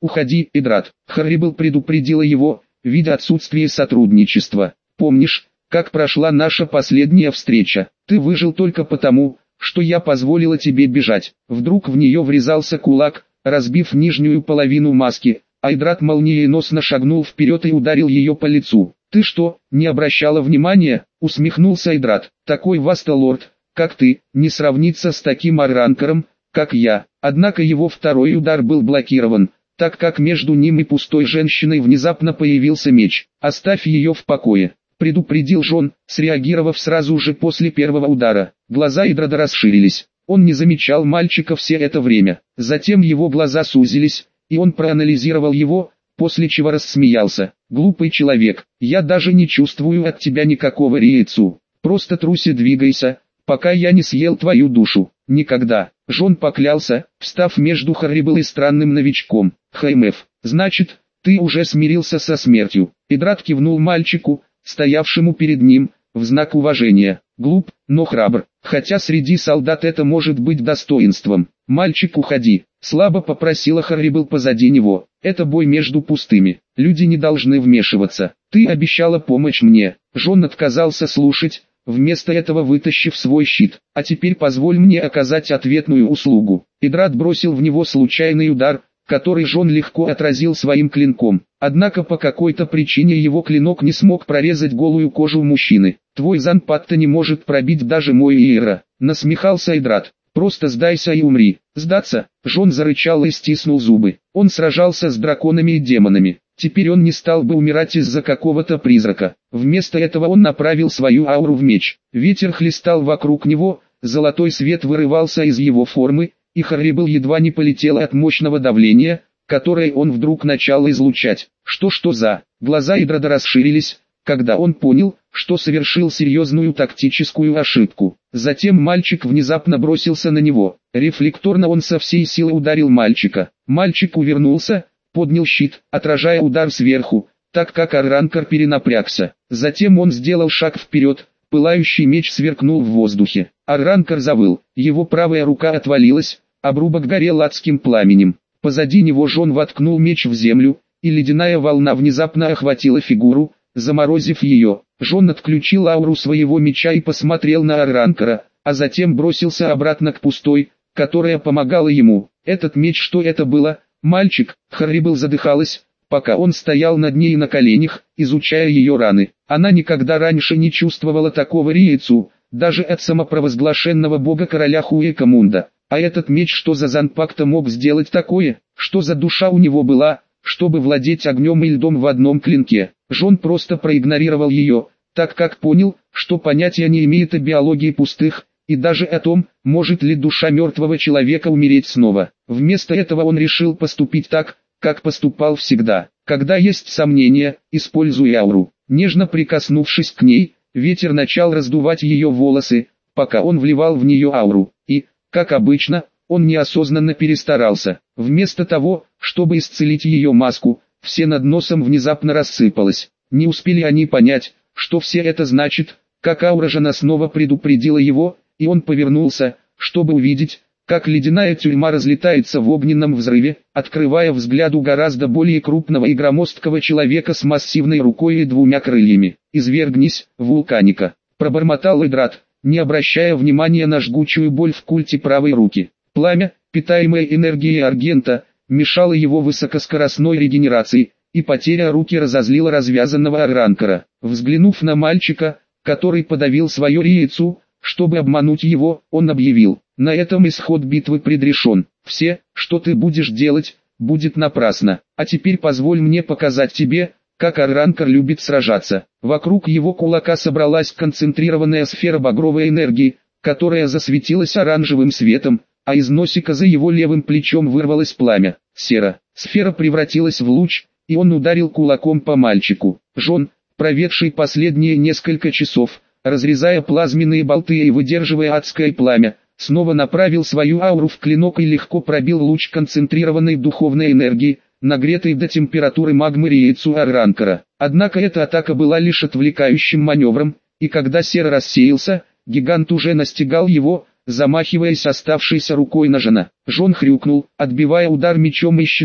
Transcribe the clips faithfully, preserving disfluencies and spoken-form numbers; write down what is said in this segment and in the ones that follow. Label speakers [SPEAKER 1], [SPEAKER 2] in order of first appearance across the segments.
[SPEAKER 1] «Уходи, Эдрат». Хоррибл предупредила его, видя отсутствие сотрудничества. «Помнишь, как прошла наша последняя встреча? Ты выжил только потому, что я позволила тебе бежать». Вдруг в нее врезался кулак, разбив нижнюю половину маски, а Эдрат молниеносно шагнул вперед и ударил ее по лицу. «Ты что, не обращала внимания?» — усмехнулся Эдрат. «Такой васталорд, как ты, не сравнится с таким арранкером, как я». Однако его второй удар был блокирован, так как между ним и пустой женщиной внезапно появился меч. «Оставь ее в покое», — предупредил Джон, среагировав сразу же после первого удара. Глаза Эдрада расширились. Он не замечал мальчика все это время. Затем его глаза сузились, и он проанализировал его, после чего рассмеялся. «Глупый человек, я даже не чувствую от тебя никакого риецу. Просто труси двигайся, пока я не съел твою душу». «Никогда», — Джон поклялся, встав между Хоррибл и странным новичком. «ХМФ, значит, ты уже смирился со смертью». Эдрат кивнул мальчику, стоявшему перед ним, в знак уважения. «Глуп, но храбр, хотя среди солдат это может быть достоинством». «Мальчик, уходи», — слабо попросила Хоррибл позади него. «Это бой между пустыми, люди не должны вмешиваться. Ты обещала помочь мне». Джон отказался слушать, вместо этого вытащив свой щит. «А теперь позволь мне оказать ответную услугу». Эдрат бросил в него случайный удар, который Джон легко отразил своим клинком. Однако по какой-то причине его клинок не смог прорезать голую кожу мужчины. «Твой Занпатта не может пробить даже мой Иера», — насмехался Эдрат. «Просто сдайся и умри». «Сдаться?» — Джон зарычал и стиснул зубы. Он сражался с драконами и демонами. Теперь он не стал бы умирать из-за какого-то призрака. Вместо этого он направил свою ауру в меч. Ветер хлестал вокруг него, золотой свет вырывался из его формы, и Хоррибл едва не полетел от мощного давления, которое он вдруг начал излучать. Что-что за? Глаза Эдрада расширились, когда он понял, что совершил серьезную тактическую ошибку. Затем мальчик внезапно бросился на него. Рефлекторно он со всей силы ударил мальчика. Мальчик увернулся, поднял щит, отражая удар сверху, так как арранкер перенапрягся. Затем он сделал шаг вперед, пылающий меч сверкнул в воздухе. Арранкер завыл, его правая рука отвалилась, обрубок горел адским пламенем. Позади него Джон воткнул меч в землю, и ледяная волна внезапно охватила фигуру, заморозив ее. Джон отключил ауру своего меча и посмотрел на арранкера, а затем бросился обратно к пустой, которая помогала ему. Этот меч, что это было? Мальчик, Хоррибл задыхалась, пока он стоял над ней на коленях, изучая ее раны. Она никогда раньше не чувствовала такого риецу, даже от самопровозглашенного бога короля Хуэкамунда. А этот меч, что за Занпакта мог сделать такое? Что за душа у него была, чтобы владеть огнем и льдом в одном клинке? Джон просто проигнорировал ее, так как понял, что понятия не имеет о биологии пустых, и даже о том, может ли душа мертвого человека умереть снова. Вместо этого он решил поступить так, как поступал всегда. Когда есть сомнения, используй ауру. Нежно прикоснувшись к ней, ветер начал раздувать ее волосы, пока он вливал в нее ауру, и, как обычно, он неосознанно перестарался. Вместо того, чтобы исцелить ее маску, все над носом внезапно рассыпалось. Не успели они понять, что все это значит, как аура жена снова предупредила его, и он повернулся, чтобы увидеть, как ледяная тюрьма разлетается в огненном взрыве, открывая взгляду гораздо более крупного и громоздкого человека с массивной рукой и двумя крыльями. «Извергнись, вулканика», — пробормотал Эдрат, не обращая внимания на жгучую боль в культе правой руки. Пламя, питаемое энергией аргента, мешало его высокоскоростной регенерации, и потеря руки разозлила развязанного арранкера. Взглянув на мальчика, который подавил свою риецу, чтобы обмануть его, он объявил: «На этом исход битвы предрешен. Все, что ты будешь делать, будет напрасно. А теперь позволь мне показать тебе, как арранкер любит сражаться». Вокруг его кулака собралась концентрированная сфера багровой энергии, которая засветилась оранжевым светом, а из носика за его левым плечом вырвалось пламя. Сера. Сфера превратилась в луч, и он ударил кулаком по мальчику. Джон, проведший последние несколько часов, разрезая плазменные болты и выдерживая адское пламя, снова направил свою ауру в клинок и легко пробил луч концентрированной духовной энергии, нагретой до температуры магмы риецу арранкера. Однако эта атака была лишь отвлекающим маневром, и когда Сера рассеялся, гигант уже настигал его, замахиваясь оставшейся рукой на Жона. Джон хрюкнул, отбивая удар мечом и щитом,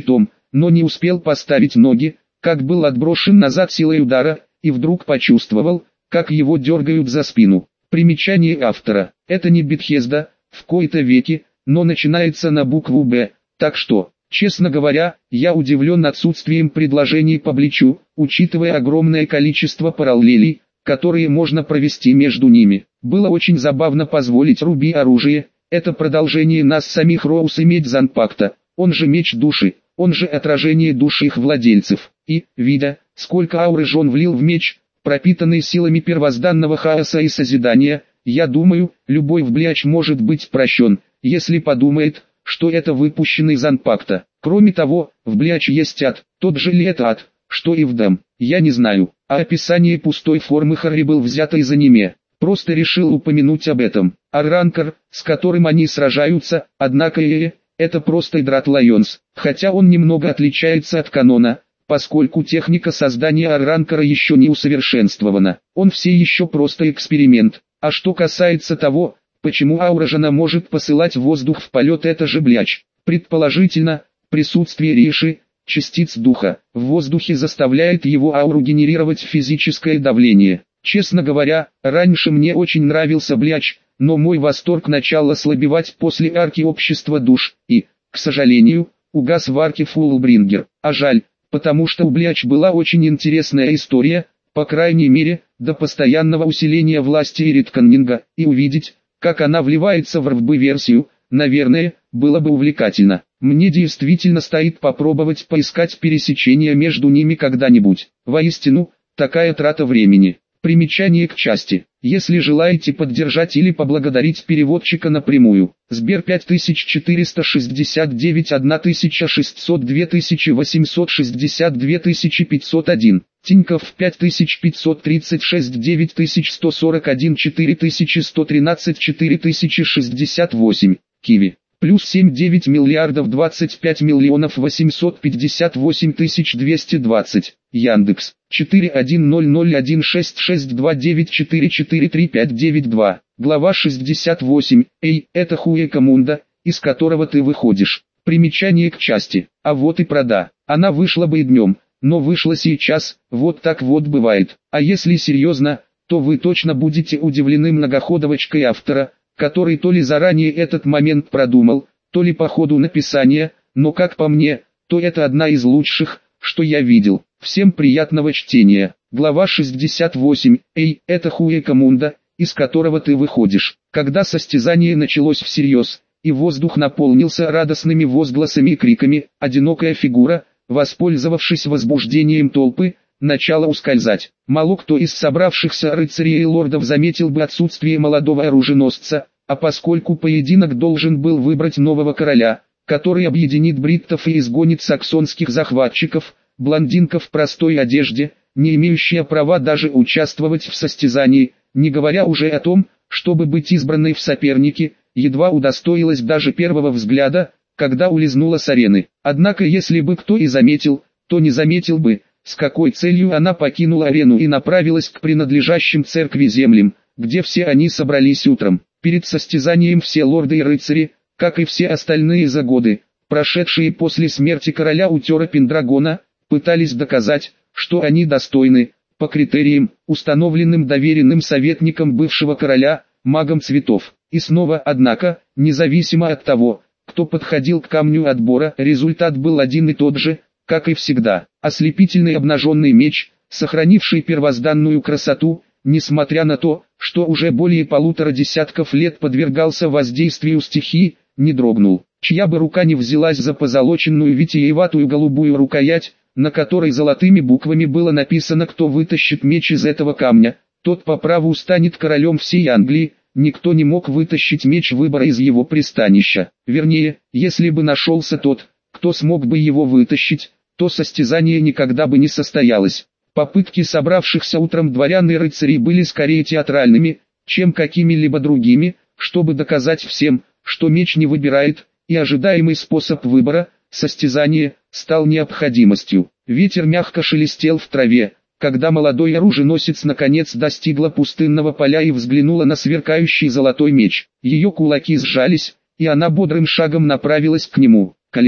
[SPEAKER 1] но не успел поставить ноги, как был отброшен назад силой удара, и вдруг почувствовал, как его дергают за спину. Примечание автора. Это не Бетхезда, в кои-то веки, но начинается на букву «Б», так что, честно говоря, я удивлен отсутствием предложений по Бличу, учитывая огромное количество параллелей, которые можно провести между ними. Было очень забавно позволить Руби оружие, это продолжение нас самих Роуз и меч Занпакта, он же меч души, он же отражение души их владельцев, и, видя, сколько ауры Жон влил в меч, пропитанный силами первозданного хаоса и созидания, я думаю, любой вбляч может быть прощен, если подумает, что это выпущенный Занпакта. Кроме того, в Бляч есть ад, тот же ли это ад, что и в Дэм, я не знаю, а описание пустой формы Хоррибл взято из аниме. Просто решил упомянуть об этом. Арранкар, с которым они сражаются, однако и это просто Идрат Лайонс, хотя он немного отличается от канона, поскольку техника создания Арранкара еще не усовершенствована. Он все еще просто эксперимент. А что касается того, почему аура Жона может посылать воздух в полет, это же Бляч. Предположительно, присутствие Риши, частиц духа, в воздухе заставляет его ауру генерировать физическое давление. Честно говоря, раньше мне очень нравился Бляч, но мой восторг начал ослабевать после арки общества душ, и, к сожалению, угас в арке Фуллбрингер. А жаль, потому что у Бляч была очень интересная история, по крайней мере, до постоянного усиления власти и редконнинга, и увидеть, как она вливается в эр эф би-версию, наверное, было бы увлекательно. Мне действительно стоит попробовать поискать пересечения между ними когда-нибудь. Воистину, такая трата времени. Примечание к части. Если желаете поддержать или поблагодарить переводчика напрямую, Сбер пять тысяч четыреста шестьдесят девять тысяча шестьсот два тысячи восемьсот шестьдесят два тысячи пятьсот один, Тинькофф пять тысяч пятьсот тридцать шесть девять тысяч сто сорок один четыре тысячи сто тринадцать четыре тысячи шестьдесят восемь, Киви. Плюс семь девять миллиардов двадцать пять миллионов восемьсот пятьдесят восемь тысяч двести двадцать. Яндекс. четыре один ноль ноль один шесть шесть два девять четыре четыре три пять девять два. Глава шестьдесят восемь. Эй, это Хуэка Мунда, из которого ты выходишь. Примечание к части. А вот и прода. Она вышла бы и днем, но вышла сейчас, вот так вот бывает. А если серьезно, то вы точно будете удивлены многоходовочкой автора, который то ли заранее этот момент продумал, то ли по ходу написания, но как по мне, то это одна из лучших, что я видел. Всем приятного чтения. Глава шестьдесят восемь. Эй, это Хуэка Мунда, из которого ты выходишь. Когда состязание началось всерьез, и воздух наполнился радостными возгласами и криками, одинокая фигура, воспользовавшись возбуждением толпы, начала ускользать. Мало кто из собравшихся рыцарей и лордов заметил бы отсутствие молодого оруженосца, а поскольку поединок должен был выбрать нового короля, который объединит бриттов и изгонит саксонских захватчиков, блондинка в простой одежде, не имеющая права даже участвовать в состязании, не говоря уже о том, чтобы быть избранной в соперники, едва удостоилась даже первого взгляда, когда улизнула с арены. Однако если бы кто и заметил, то не заметил бы, с какой целью она покинула арену и направилась к принадлежащим церкви землям, где все они собрались утром. Перед состязанием все лорды и рыцари, как и все остальные за годы, прошедшие после смерти короля Утера Пендрагона, пытались доказать, что они достойны, по критериям, установленным доверенным советником бывшего короля, магом цветов. И снова, однако, независимо от того, кто подходил к камню отбора, результат был один и тот же, как и всегда. Ослепительный обнаженный меч, сохранивший первозданную красоту, несмотря на то, что уже более полутора десятков лет подвергался воздействию стихии, не дрогнул. Чья бы рука не взялась за позолоченную витиеватую голубую рукоять, на которой золотыми буквами было написано «Кто вытащит меч из этого камня, тот по праву станет королем всей Англии», никто не мог вытащить меч выбора из его пристанища. Вернее, если бы нашелся тот, кто смог бы его вытащить, то состязание никогда бы не состоялось. Попытки собравшихся утром дворян и рыцарей были скорее театральными, чем какими-либо другими, чтобы доказать всем, что меч не выбирает, и ожидаемый способ выбора, состязание, стал необходимостью. Ветер мягко шелестел в траве, когда молодой оруженосец наконец достигла пустынного поля и взглянула на сверкающий золотой меч. Ее кулаки сжались, и она бодрым шагом направилась к нему. Калибурн.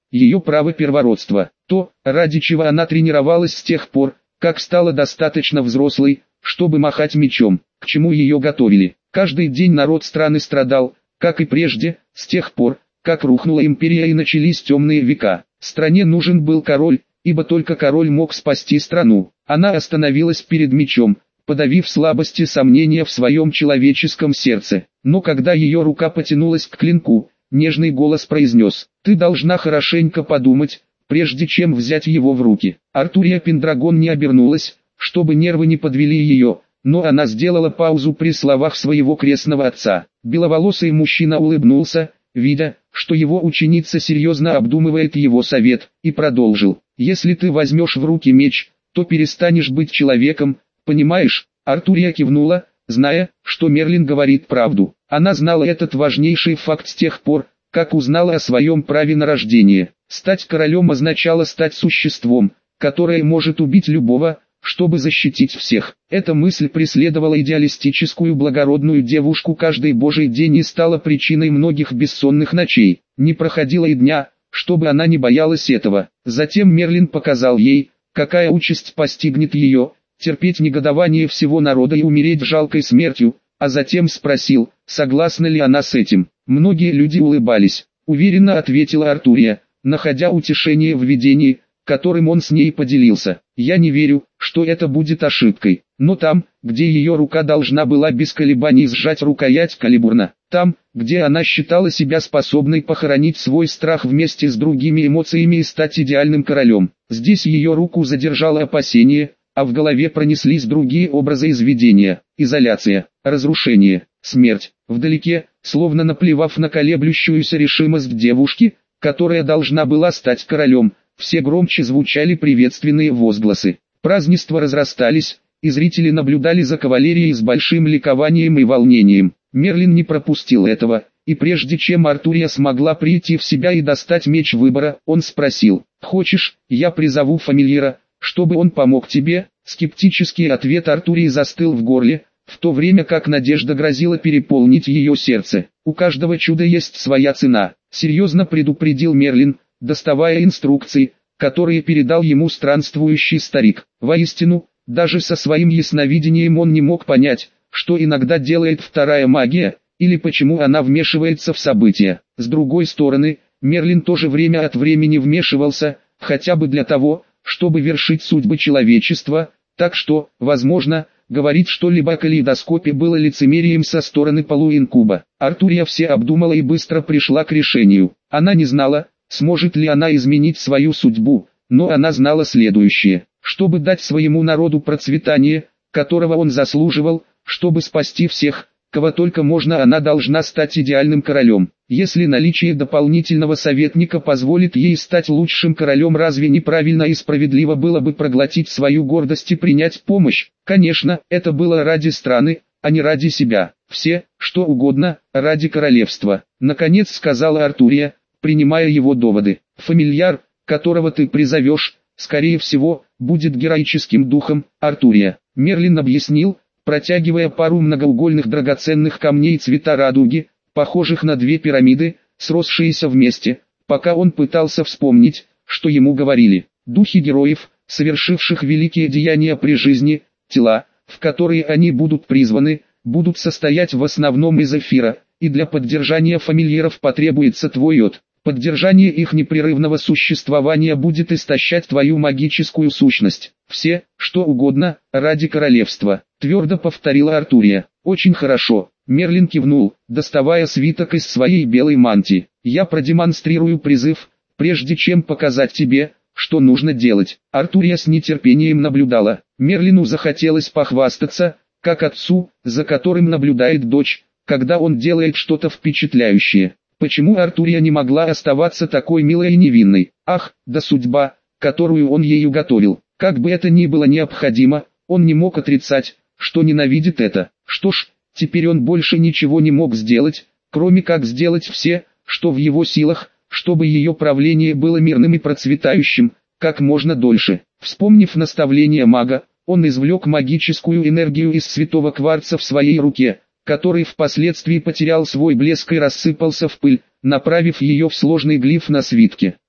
[SPEAKER 1] ее право первородства. То, ради чего она тренировалась с тех пор, как стала достаточно взрослой, чтобы махать мечом, к чему ее готовили. Каждый день народ страны страдал, как и прежде, с тех пор, как рухнула империя и начались темные века. Стране нужен был король, ибо только король мог спасти страну. Она остановилась перед мечом, подавив слабости и сомнения в своем человеческом сердце. Но когда ее рука потянулась к клинку, нежный голос произнес: «Ты должна хорошенько подумать, прежде чем взять его в руки». Артурия Пендрагон не обернулась, чтобы нервы не подвели ее, но она сделала паузу при словах своего крестного отца. Беловолосый мужчина улыбнулся, видя, что его ученица серьезно обдумывает его совет, и продолжил: «Если ты возьмешь в руки меч, то перестанешь быть человеком, понимаешь?» Артурия кивнула, зная, что Мерлин говорит правду. Она знала этот важнейший факт с тех пор, как узнала о своем праве на рождение. Стать королем означало стать существом, которое может убить любого, чтобы защитить всех. Эта мысль преследовала идеалистическую благородную девушку каждый божий день и стала причиной многих бессонных ночей. Не проходило и дня, чтобы она не боялась этого. Затем Мерлин показал ей, какая участь постигнет ее: терпеть негодование всего народа и умереть жалкой смертью, а затем спросил, согласна ли она с этим. Многие люди улыбались. Уверенно ответила Артурия, находя утешение в видении, которым он с ней поделился. «Я не верю, что это будет ошибкой, но там, где ее рука должна была без колебаний сжать рукоять калибурна, там, где она считала себя способной похоронить свой страх вместе с другими эмоциями и стать идеальным королем, здесь ее руку задержало опасение, а в голове пронеслись другие образы из видения: изоляция, разрушение, смерть. Вдалеке, словно наплевав на колеблющуюся решимость девушки, которая должна была стать королем, все громче звучали приветственные возгласы. Празднества разрастались, и зрители наблюдали за кавалерией с большим ликованием и волнением. Мерлин не пропустил этого, и прежде чем Артурия смогла прийти в себя и достать меч выбора, он спросил: «Хочешь, я призову фамильяра, чтобы он помог тебе?» Скептический ответ Артурии застыл в горле, в то время как надежда грозила переполнить ее сердце. «У каждого чуда есть своя цена», — серьезно предупредил Мерлин, доставая инструкции, которые передал ему странствующий старик. Воистину, даже со своим ясновидением он не мог понять, что иногда делает вторая магия, или почему она вмешивается в события. С другой стороны, Мерлин тоже время от времени вмешивался, хотя бы для того, чтобы вершить судьбы человечества, так что, возможно, говорить что-либо о калейдоскопе было лицемерием со стороны полуинкуба. Артурия все обдумала и быстро пришла к решению. Она не знала, сможет ли она изменить свою судьбу, но она знала следующее: чтобы дать своему народу процветание, которого он заслуживал, чтобы спасти всех, кого только можно, она должна стать идеальным королем. Если наличие дополнительного советника позволит ей стать лучшим королем, разве неправильно и справедливо было бы проглотить свою гордость и принять помощь? Конечно, это было ради страны, а не ради себя. Все, что угодно, ради королевства. Наконец сказала Артурия, принимая его доводы. Фамильяр, которого ты призовешь, скорее всего, будет героическим духом. Артурия. Мерлин объяснил, протягивая пару многоугольных драгоценных камней цвета радуги, похожих на две пирамиды, сросшиеся вместе, пока он пытался вспомнить, что ему говорили. Духи героев, совершивших великие деяния при жизни, тела, в которые они будут призваны, будут состоять в основном из эфира, и для поддержания фамильяров потребуется твой йод. Поддержание их непрерывного существования будет истощать твою магическую сущность. Все, что угодно, ради королевства, твердо повторила Артурия. Очень хорошо. Мерлин кивнул, доставая свиток из своей белой мантии. Я продемонстрирую призыв, прежде чем показать тебе, что нужно делать. Артурия с нетерпением наблюдала. Мерлину захотелось похвастаться, как отцу, за которым наблюдает дочь, когда он делает что-то впечатляющее. Почему Артурия не могла оставаться такой милой и невинной? Ах, да судьба, которую он ею готовил. Как бы это ни было необходимо, он не мог отрицать, что ненавидит это. Что ж, теперь он больше ничего не мог сделать, кроме как сделать все, что в его силах, чтобы ее правление было мирным и процветающим, как можно дольше. Вспомнив наставление мага, он извлек магическую энергию из святого кварца в своей руке, который впоследствии потерял свой блеск и рассыпался в пыль, направив ее в сложный глиф на свитке.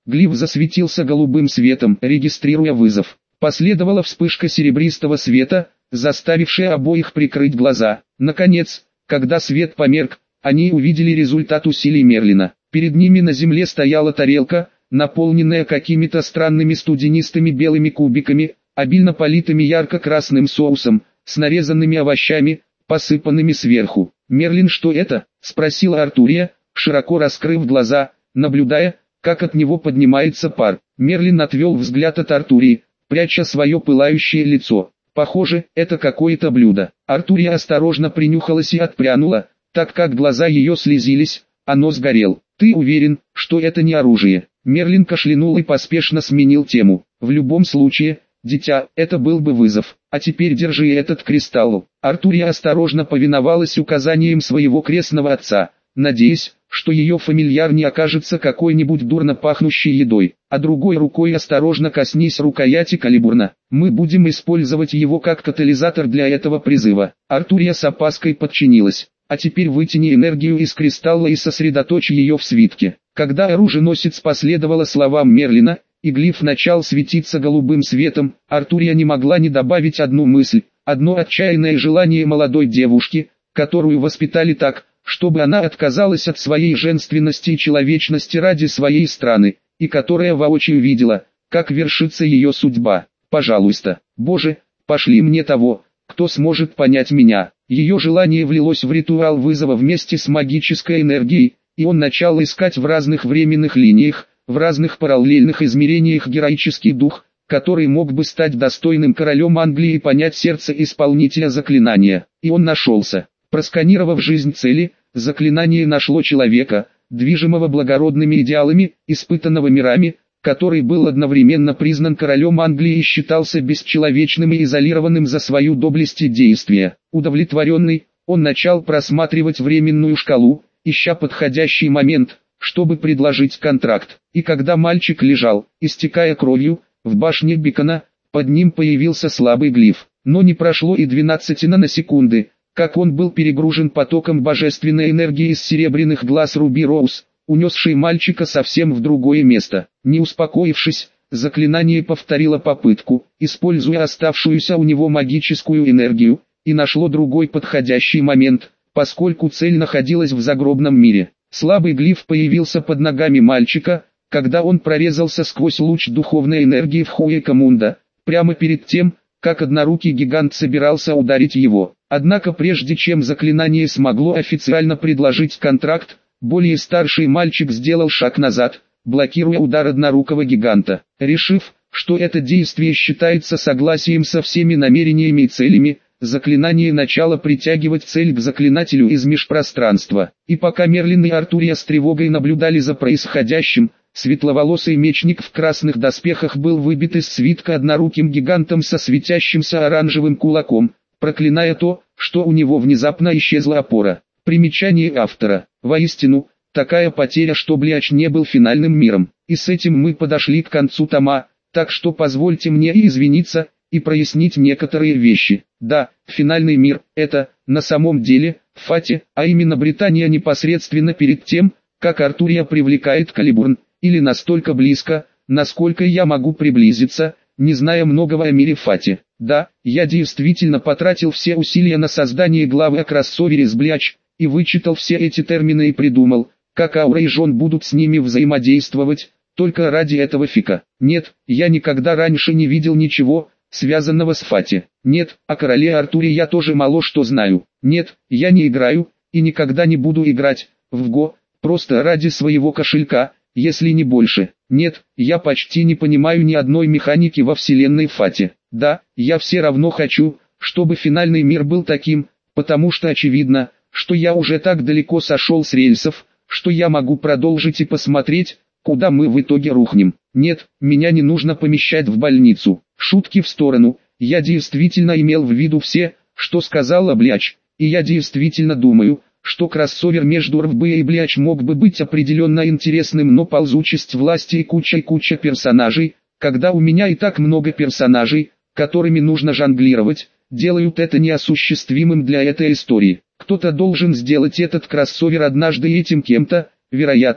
[SPEAKER 1] Глиф засветился голубым светом, регистрируя вызов. Последовала вспышка серебристого света, заставившая обоих прикрыть глаза. Наконец, когда свет померк, они увидели результат усилий Мерлина. Перед ними на земле стояла тарелка, наполненная какими-то странными студенистыми белыми кубиками, обильно политыми ярко-красным соусом, с нарезанными овощами, посыпанными сверху. «Мерлин, что это?» – спросила Артурия, широко раскрыв глаза, наблюдая, как от него поднимается пар. Мерлин отвел взгляд от Артурии, пряча свое пылающее лицо. «Похоже, это какое-то блюдо». Артурия осторожно принюхалась и отпрянула, так как глаза ее слезились, а нос горел. «Ты уверен, что это не оружие?» Мерлин кашлянул и поспешно сменил тему. «В любом случае, дитя, это был бы вызов. А теперь держи этот кристалл». Артурия осторожно повиновалась указаниям своего крестного отца, надеясь, что ее фамильяр не окажется какой-нибудь дурно пахнущей едой, а другой рукой осторожно коснись рукояти калибурна. «Мы будем использовать его как катализатор для этого призыва». Артурия с опаской подчинилась. «А теперь вытяни энергию из кристалла и сосредоточь ее в свитке». Когда оруженосец последовала словам Мерлина, и глиф начал светиться голубым светом, Артурия не могла не добавить одну мысль, одно отчаянное желание молодой девушки, которую воспитали так, чтобы она отказалась от своей женственности и человечности ради своей страны, и которая воочию видела, как вершится ее судьба. «Пожалуйста, Боже, пошли мне того, кто сможет понять меня». Ее желание влилось в ритуал вызова вместе с магической энергией, и он начал искать в разных временных линиях, в разных параллельных измерениях героический дух, который мог бы стать достойным королем Англии и понять сердце исполнителя заклинания. И он нашелся. Просканировав жизнь цели, заклинание нашло человека, движимого благородными идеалами, испытанного мирами, который был одновременно признан королем Англии и считался бесчеловечным и изолированным за свою доблесть и действия. Удовлетворенный, он начал просматривать временную шкалу, ища подходящий момент, чтобы предложить контракт. И когда мальчик лежал, истекая кровью, в башне Бикона, под ним появился слабый глиф. Но не прошло и двенадцати наносекунды, как он был перегружен потоком божественной энергии из серебряных глаз Руби Роуз, унесший мальчика совсем в другое место. Не успокоившись, заклинание повторило попытку, используя оставшуюся у него магическую энергию, и нашло другой подходящий момент, поскольку цель находилась в загробном мире. Слабый глиф появился под ногами мальчика, когда он прорезался сквозь луч духовной энергии в Хуэкамунда, прямо перед тем, как однорукий гигант собирался ударить его. Однако прежде чем заклинание смогло официально предложить контракт, более старший мальчик сделал шаг назад, блокируя удар однорукого гиганта. Решив, что это действие считается согласием со всеми намерениями и целями, заклинание начало притягивать цель к заклинателю из межпространства. И пока Мерлин и Артурия с тревогой наблюдали за происходящим, светловолосый мечник в красных доспехах был выбит из свитка одноруким гигантом со светящимся оранжевым кулаком, проклиная то, что у него внезапно исчезла опора. Примечание автора. Воистину, такая потеря, что Блиач не был финальным миром. И с этим мы подошли к концу тома, так что позвольте мне и извиниться, и прояснить некоторые вещи. Да, финальный мир – это, на самом деле, Фати, а именно Британия непосредственно перед тем, как Артурия привлекает Калибурн, или настолько близко, насколько я могу приблизиться, не зная многого о мире Фати. Да, я действительно потратил все усилия на создание главы о кроссовере с Блиач, и вычитал все эти термины и придумал, как Аура и Жон будут с ними взаимодействовать, только ради этого фика. Нет, я никогда раньше не видел ничего, связанного с Фати. Нет, о короле Артуре я тоже мало что знаю. Нет, я не играю, и никогда не буду играть, в Го, просто ради своего кошелька, если не больше. Нет, я почти не понимаю ни одной механики во вселенной Фати. Да, я все равно хочу, чтобы финальный мир был таким, потому что очевидно, что я уже так далеко сошел с рельсов, что я могу продолжить и посмотреть, куда мы в итоге рухнем. Нет, меня не нужно помещать в больницу. Шутки в сторону, я действительно имел в виду все, что сказала Блиач, и я действительно думаю, что кроссовер между эр эф бэ и Блиач мог бы быть определенно интересным, но ползучесть власти и куча-куча персонажей, когда у меня и так много персонажей, которыми нужно жонглировать, делают это неосуществимым для этой истории. Кто-то должен сделать этот кроссовер однажды, и этим кем-то, вероятно,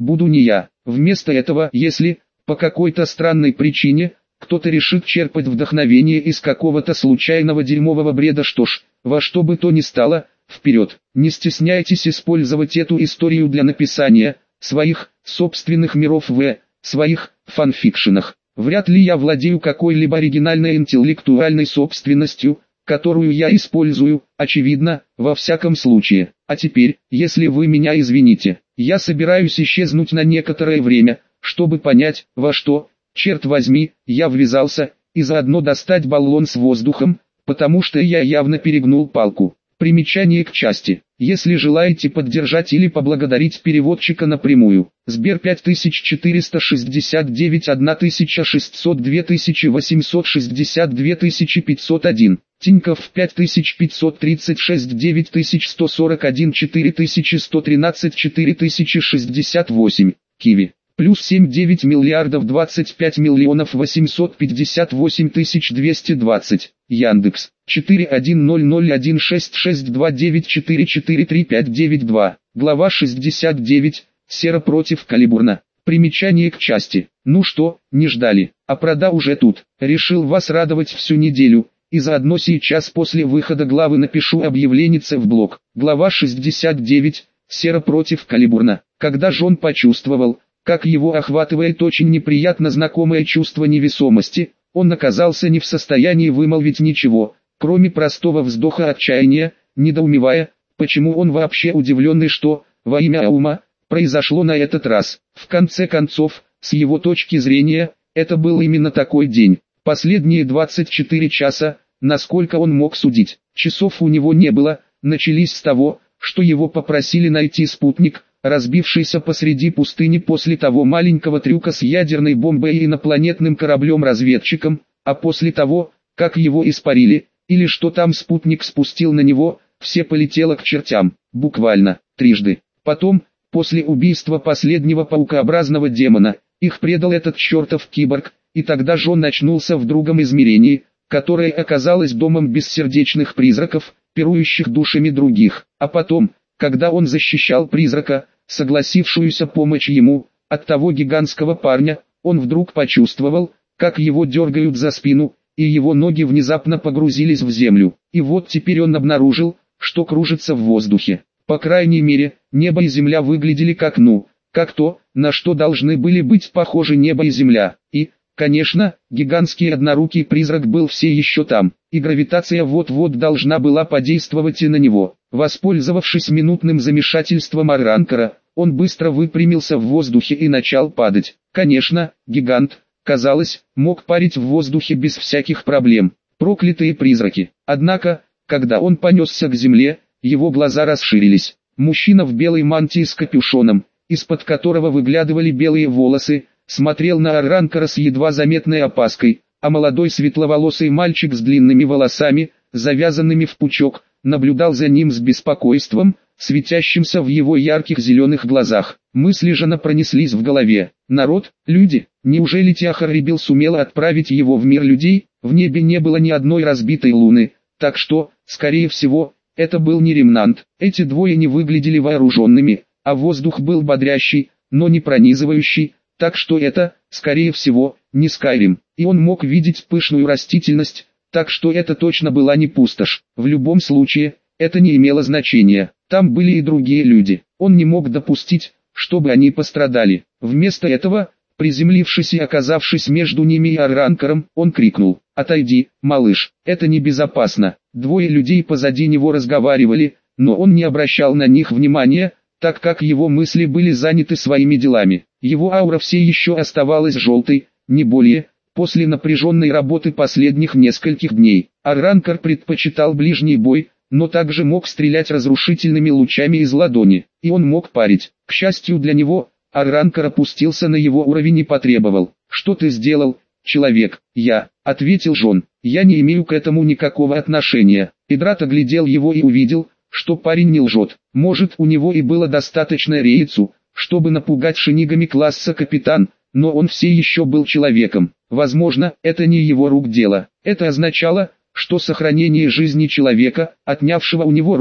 [SPEAKER 1] буду не я. Вместо этого, если, по какой-то странной причине, кто-то решит черпать вдохновение из какого-то случайного дерьмового бреда, что ж, во что бы то ни стало, вперед. Не стесняйтесь использовать эту историю для написания своих собственных миров в своих фанфикшенах. Вряд ли я владею какой-либо оригинальной интеллектуальной собственностью, которую я использую, очевидно, во всяком случае. А теперь, если вы меня извините, я собираюсь исчезнуть на некоторое время, чтобы понять, во что, черт возьми, я ввязался, и заодно достать баллон с воздухом, потому что я явно перегнул палку. Примечание к части. Если желаете поддержать или поблагодарить переводчика напрямую, Сбер пять тысяч четыреста шестьдесят девять тысяча шестьсот два тысячи восемьсот шестьдесят два тысячи пятьсот один, Тинькофф пять тысяч пятьсот тридцать шесть девять тысяч сто сорок один четыре тысячи сто тринадцать четыре тысячи шестьдесят восемь, Киви. Плюс семь девять миллиардов двадцать пять миллионов восемьсот пятьдесят восемь тысяч двести двадцать. Яндекс. четыре один ноль ноль один шесть шесть два девять четыре четыре три пять девять два. Глава шестьдесят девять. Сера против Калибурна. Примечание к части. Ну что, не ждали, а прода уже тут. Решил вас радовать всю неделю. И заодно сейчас после выхода главы напишу объявленице в блог. Глава шестьдесят девять. Сера против Калибурна. Когда же он почувствовал, как его охватывает очень неприятно знакомое чувство невесомости, он оказался не в состоянии вымолвить ничего, кроме простого вздоха отчаяния, недоумевая, почему он вообще удивленный, что, во имя Аума, произошло на этот раз. В конце концов, с его точки зрения, это был именно такой день. Последние двадцать четыре часа, насколько он мог судить, часов у него не было, начались с того, что его попросили найти спутник, разбившийся посреди пустыни после того маленького трюка с ядерной бомбой и инопланетным кораблем-разведчиком, а после того, как его испарили, или что там спутник спустил на него, все полетело к чертям, буквально, трижды. Потом, после убийства последнего паукообразного демона, их предал этот чертов киборг, и тогда же он очнулся в другом измерении, которое оказалось домом бессердечных призраков, пирующих душами других, а потом, когда он защищал призрака, согласившуюся помочь ему, от того гигантского парня, он вдруг почувствовал, как его дергают за спину, и его ноги внезапно погрузились в землю. И вот теперь он обнаружил, что кружится в воздухе. По крайней мере, небо и земля выглядели как ну, как то, на что должны были быть похожи небо и земля. И, конечно, гигантский однорукий призрак был все еще там, и гравитация вот-вот должна была подействовать и на него. Воспользовавшись минутным замешательством Арранкара, он быстро выпрямился в воздухе и начал падать. Конечно, гигант, казалось, мог парить в воздухе без всяких проблем. Проклятые призраки. Однако, когда он понесся к земле, его глаза расширились. Мужчина в белой мантии с капюшоном, из-под которого выглядывали белые волосы, смотрел на Арранкара с едва заметной опаской, а молодой светловолосый мальчик с длинными волосами, завязанными в пучок, наблюдал за ним с беспокойством, светящимся в его ярких зеленых глазах. Мысли жена пронеслись в голове. Народ, люди, неужели Тиахарибил сумела отправить его в мир людей? В небе не было ни одной разбитой луны, так что, скорее всего, это был не ремнант. Эти двое не выглядели вооруженными, а воздух был бодрящий, но не пронизывающий, так что это, скорее всего, не Скайрим. И он мог видеть пышную растительность, так что это точно была не пустошь. В любом случае, это не имело значения. Там были и другие люди. Он не мог допустить, чтобы они пострадали. Вместо этого, приземлившись и оказавшись между ними и Арранкаром, он крикнул: «Отойди, малыш, это небезопасно». Двое людей позади него разговаривали, но он не обращал на них внимания, так как его мысли были заняты своими делами. Его аура все еще оставалась желтой, не более, после напряженной работы последних нескольких дней. Арранкар предпочитал ближний бой, но также мог стрелять разрушительными лучами из ладони, и он мог парить. К счастью для него, Арранкар опустился на его уровень и потребовал: «Что ты сделал, человек?» «Я», — ответил Джон, — «я не имею к этому никакого отношения». Идрат оглядел его и увидел, что парень не лжет. Может, у него и было достаточно рейцу, чтобы напугать шинигами класса капитан, но он все еще был человеком. Возможно, это не его рук дело. Это означало, что сохранение жизни человека, отнявшего у него руку,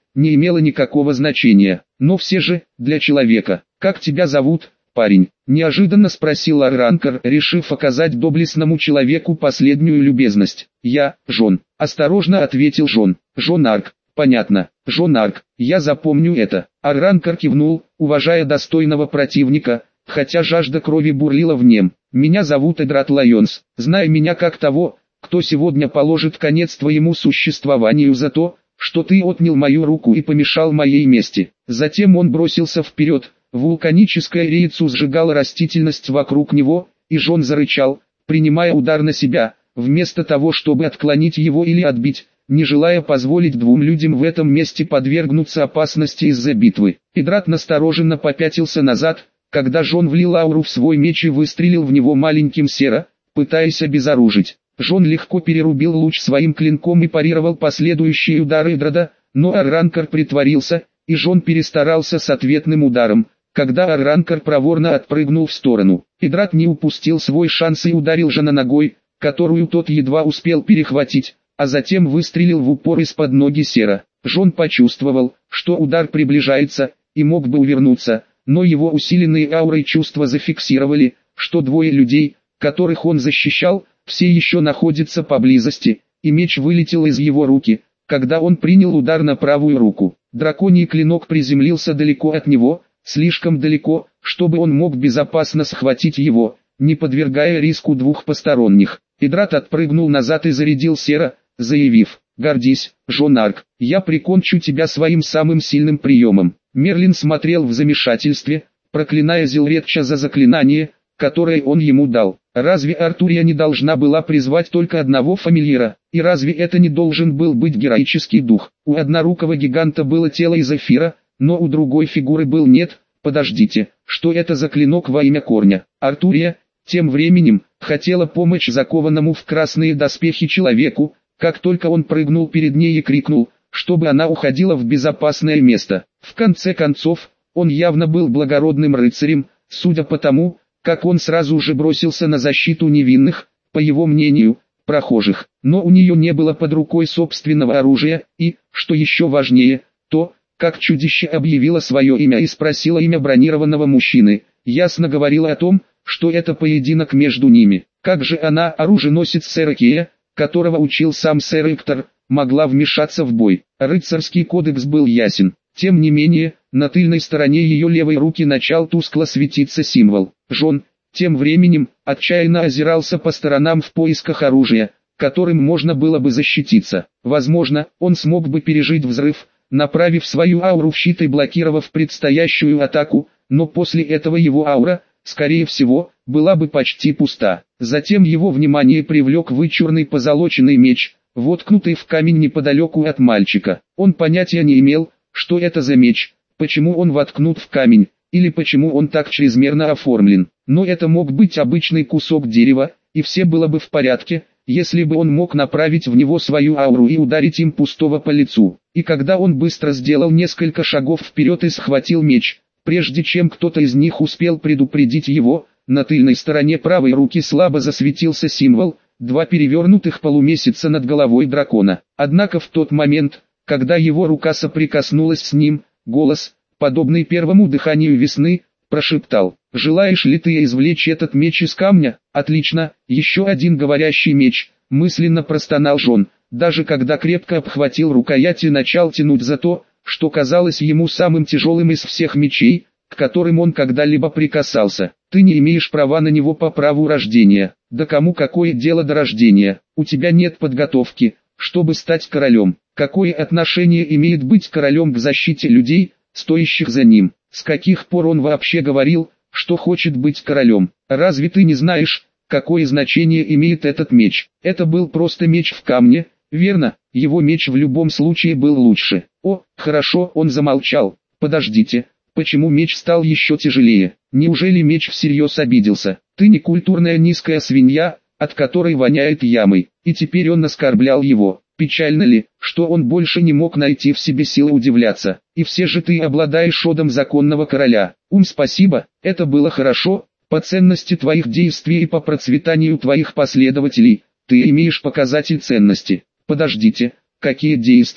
[SPEAKER 1] не имело никакого значения. Но все же, для человека. «Как тебя зовут, парень?» – неожиданно спросил Арранкар, решив оказать доблестному человеку последнюю любезность. «Я, Жон», – осторожно ответил Жон. «Жон Арк». «Понятно, Жон Арк, я запомню это». Арранкар кивнул, уважая достойного противника, хотя жажда крови бурлила в нем. «Меня зовут Эдрат Лайонс. Знай меня как того, кто сегодня положит конец твоему существованию за то, что ты отнял мою руку и помешал моей мести». Затем он бросился вперед, вулканическая рейцу сжигала растительность вокруг него, и Жон зарычал, принимая удар на себя, вместо того чтобы отклонить его или отбить, не желая позволить двум людям в этом месте подвергнуться опасности из-за битвы. Эдрат настороженно попятился назад, когда Жон влил ауру в свой меч и выстрелил в него маленьким сера, пытаясь обезоружить. Жон легко перерубил луч своим клинком и парировал последующие удары Эдрада, но Арранкар притворился, и Жон перестарался с ответным ударом, когда Арранкар проворно отпрыгнул в сторону. Эдрат не упустил свой шанс и ударил Жона ногой, которую тот едва успел перехватить, а затем выстрелил в упор из-под ноги сера. Жон почувствовал, что удар приближается, и мог бы увернуться, но его усиленные аурой чувства зафиксировали, что двое людей, которых он защищал, все еще находятся поблизости, и меч вылетел из его руки, когда он принял удар на правую руку. Драконий клинок приземлился далеко от него, слишком далеко, чтобы он мог безопасно схватить его, не подвергая риску двух посторонних. Эдрат отпрыгнул назад и зарядил сера, заявив: «Гордись, Жон Арк, я прикончу тебя своим самым сильным приемом». Мерлин смотрел в замешательстве, проклиная Зилретча за заклинание, которое он ему дал. Разве Артурия не должна была призвать только одного фамильяра? И разве это не должен был быть героический дух? У однорукого гиганта было тело из эфира, но у другой фигуры был нет. Подождите, что это за клинок во имя корня? Артурия, тем временем, хотела помочь закованному в красные доспехи человеку, как только он прыгнул перед ней и крикнул, чтобы она уходила в безопасное место. В конце концов, он явно был благородным рыцарем, судя по тому, как он сразу же бросился на защиту невинных, по его мнению, прохожих. Но у нее не было под рукой собственного оружия, и, что еще важнее, то, как чудище объявило свое имя и спросило имя бронированного мужчины, ясно говорило о том, что это поединок между ними. Как же она, оруженосец сэра Кея, которого учил сам сэр Эктор, могла вмешаться в бой? Рыцарский кодекс был ясен. Тем не менее, на тыльной стороне ее левой руки начал тускло светиться символ. Жон, тем временем, отчаянно озирался по сторонам в поисках оружия, которым можно было бы защититься. Возможно, он смог бы пережить взрыв, направив свою ауру в щит и блокировав предстоящую атаку, но после этого его аура, скорее всего, была бы почти пуста. Затем его внимание привлек вычурный позолоченный меч, воткнутый в камень неподалеку от мальчика. Он понятия не имел, что это за меч, почему он воткнут в камень, или почему он так чрезмерно оформлен. Но это мог быть обычный кусок дерева, и все было бы в порядке, если бы он мог направить в него свою ауру и ударить им пустого по лицу. И когда он быстро сделал несколько шагов вперед и схватил меч, прежде чем кто-то из них успел предупредить его, на тыльной стороне правой руки слабо засветился символ, два перевернутых полумесяца над головой дракона. Однако в тот момент, когда его рука соприкоснулась с ним, голос, подобный первому дыханию весны, прошептал: «Желаешь ли ты извлечь этот меч из камня?» «Отлично, еще один говорящий меч», мысленно простонал Жон, даже когда крепко обхватил рукоять и начал тянуть за то, что казалось ему самым тяжелым из всех мечей, к которым он когда-либо прикасался. «Ты не имеешь права на него по праву рождения». «Да кому какое дело до рождения? У тебя нет подготовки, чтобы стать королем». Какое отношение имеет быть королем к защите людей, стоящих за ним? С каких пор он вообще говорил, что хочет быть королем? Разве ты не знаешь, какое значение имеет этот меч? Это был просто меч в камне, верно? Его меч в любом случае был лучше. О, хорошо, он замолчал. Подождите, почему меч стал еще тяжелее? Неужели меч всерьез обиделся? Ты не культурная низкая свинья, от которой воняет ямой, и теперь он оскорблял его. Печально ли, что он больше не мог найти в себе силы удивляться? И все же ты обладаешь родом законного короля. Ум, спасибо, это было хорошо. По ценности твоих действий и по процветанию твоих последователей, ты имеешь показатель ценности. Подождите, какие действия?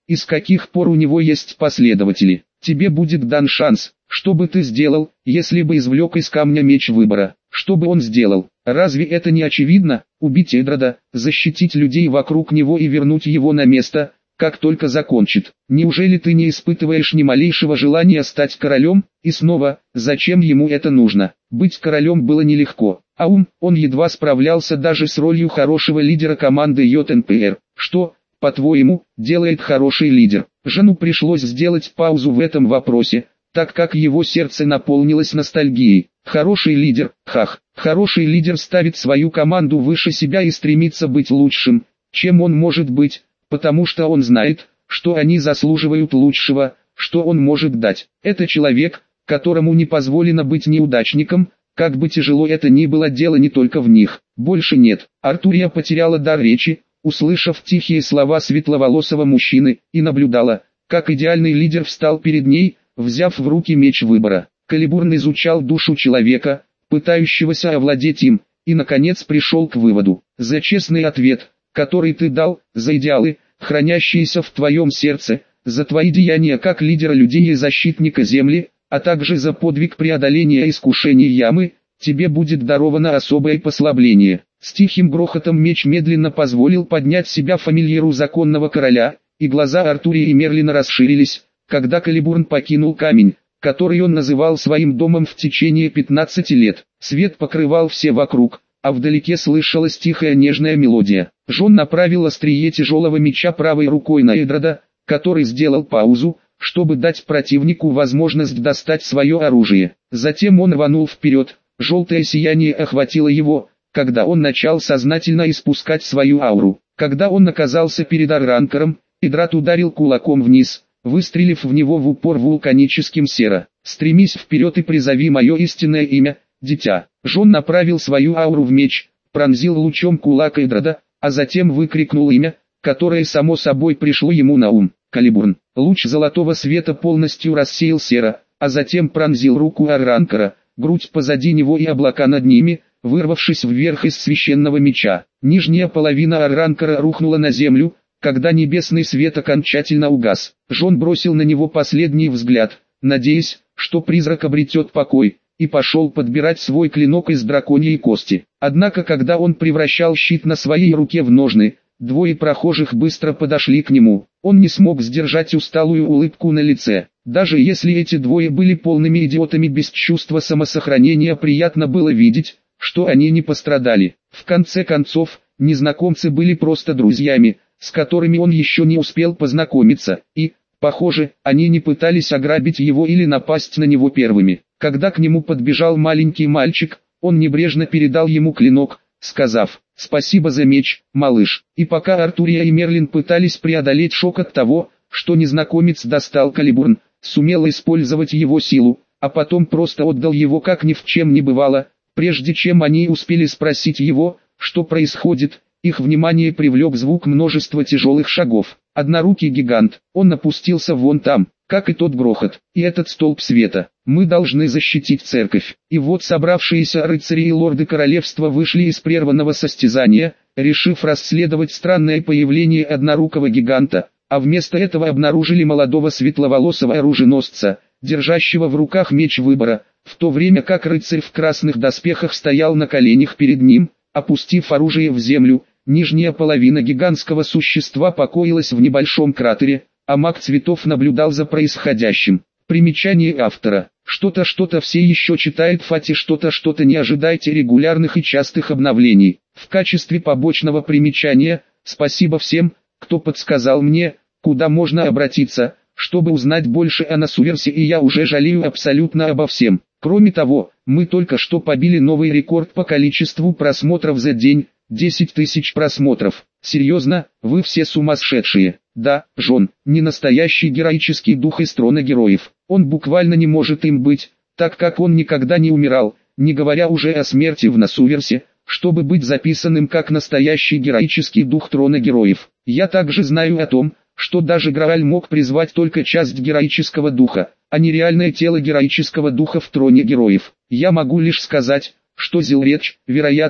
[SPEAKER 1] и с каких пор у него есть последователи. Тебе будет дан шанс. Что бы ты сделал, если бы извлек из камня меч выбора? Что бы он сделал? Разве это не очевидно? Убить Эдрода, защитить людей вокруг него и вернуть его на место, как только закончит. Неужели ты не испытываешь ни малейшего желания стать королем? И снова, зачем ему это нужно? Быть королем было нелегко. А ум, он едва справлялся даже с ролью хорошего лидера команды J N P R. Что, по-твоему, делает хороший лидер? Жену пришлось сделать паузу в этом вопросе, так как его сердце наполнилось ностальгией. Хороший лидер, хах, хороший лидер ставит свою команду выше себя и стремится быть лучшим, чем он может быть, потому что он знает, что они заслуживают лучшего, что он может дать. Это человек, которому не позволено быть неудачником, как бы тяжело это ни было, дело не только в них. Больше нет. Артурия потеряла дар речи, услышав тихие слова светловолосого мужчины, и наблюдала, как идеальный лидер встал перед ней, взяв в руки меч выбора. Калибурн изучал душу человека, пытающегося овладеть им, и наконец пришел к выводу. За честный ответ, который ты дал, за идеалы, хранящиеся в твоем сердце, за твои деяния как лидера людей и защитника земли, а также за подвиг преодоления искушений ямы, тебе будет даровано особое послабление. С тихим грохотом меч медленно позволил поднять себя фамильяру законного короля, и глаза Артурии и Мерлина расширились, когда Калибурн покинул камень, который он называл своим домом в течение пятнадцати лет. Свет покрывал все вокруг, а вдалеке слышалась тихая нежная мелодия. Джон направил острие тяжелого меча правой рукой на Эдрода, который сделал паузу, чтобы дать противнику возможность достать свое оружие. Затем он рванул вперед, желтое сияние охватило его, когда он начал сознательно испускать свою ауру. Когда он оказался перед Арранкором, Эдрод ударил кулаком вниз, выстрелив в него в упор вулканическим серо. «Стремись вперед и призови мое истинное имя, дитя». Джон направил свою ауру в меч, пронзил лучом кулак Эдрода, а затем выкрикнул имя, которое само собой пришло ему на ум. Калибурн. Луч золотого света полностью рассеял серо, а затем пронзил руку Арранкора, грудь позади него и облака над ними, вырвавшись вверх из священного меча. Нижняя половина Арранкора рухнула на землю, когда небесный свет окончательно угас. Джон бросил на него последний взгляд, надеясь, что призрак обретет покой, и пошел подбирать свой клинок из драконьей кости. Однако когда он превращал щит на своей руке в ножны, двое прохожих быстро подошли к нему. Он не смог сдержать усталую улыбку на лице. Даже если эти двое были полными идиотами без чувства самосохранения, приятно было видеть, что они не пострадали. В конце концов, незнакомцы были просто друзьями, с которыми он еще не успел познакомиться, и, похоже, они не пытались ограбить его или напасть на него первыми. Когда к нему подбежал маленький мальчик, он небрежно передал ему клинок, сказав: «Спасибо за меч, малыш». И пока Артурия и Мерлин пытались преодолеть шок от того, что незнакомец достал Калибурн, сумел использовать его силу, а потом просто отдал его как ни в чем не бывало, прежде чем они успели спросить его, что происходит, их внимание привлек звук множества тяжелых шагов. Однорукий гигант, он опустился вон там, как и тот грохот, и этот столб света. Мы должны защитить церковь. И вот собравшиеся рыцари и лорды королевства вышли из прерванного состязания, решив расследовать странное появление однорукого гиганта, а вместо этого обнаружили молодого светловолосого оруженосца, держащего в руках меч выбора, в то время как рыцарь в красных доспехах стоял на коленях перед ним, опустив оружие в землю. Нижняя половина гигантского существа покоилась в небольшом кратере, а маг цветов наблюдал за происходящим. Примечание автора. Что-то что-то все еще читает Фати, что-то что-то не ожидайте регулярных и частых обновлений. В качестве побочного примечания, спасибо всем, кто подсказал мне, куда можно обратиться, чтобы узнать больше о Насуверсе, и я уже жалею абсолютно обо всем. Кроме того, мы только что побили новый рекорд по количеству просмотров за день. десять тысяч просмотров. Серьезно, вы все сумасшедшие. Да, Джон, не настоящий героический дух из трона героев. Он буквально не может им быть, так как он никогда не умирал, не говоря уже о смерти в Насуверсе, чтобы быть записанным как настоящий героический дух трона героев. Я также знаю о том, что даже Грааль мог призвать только часть героического духа, а не реальное тело героического духа в троне героев. Я могу лишь сказать, что Зилреч, вероятно,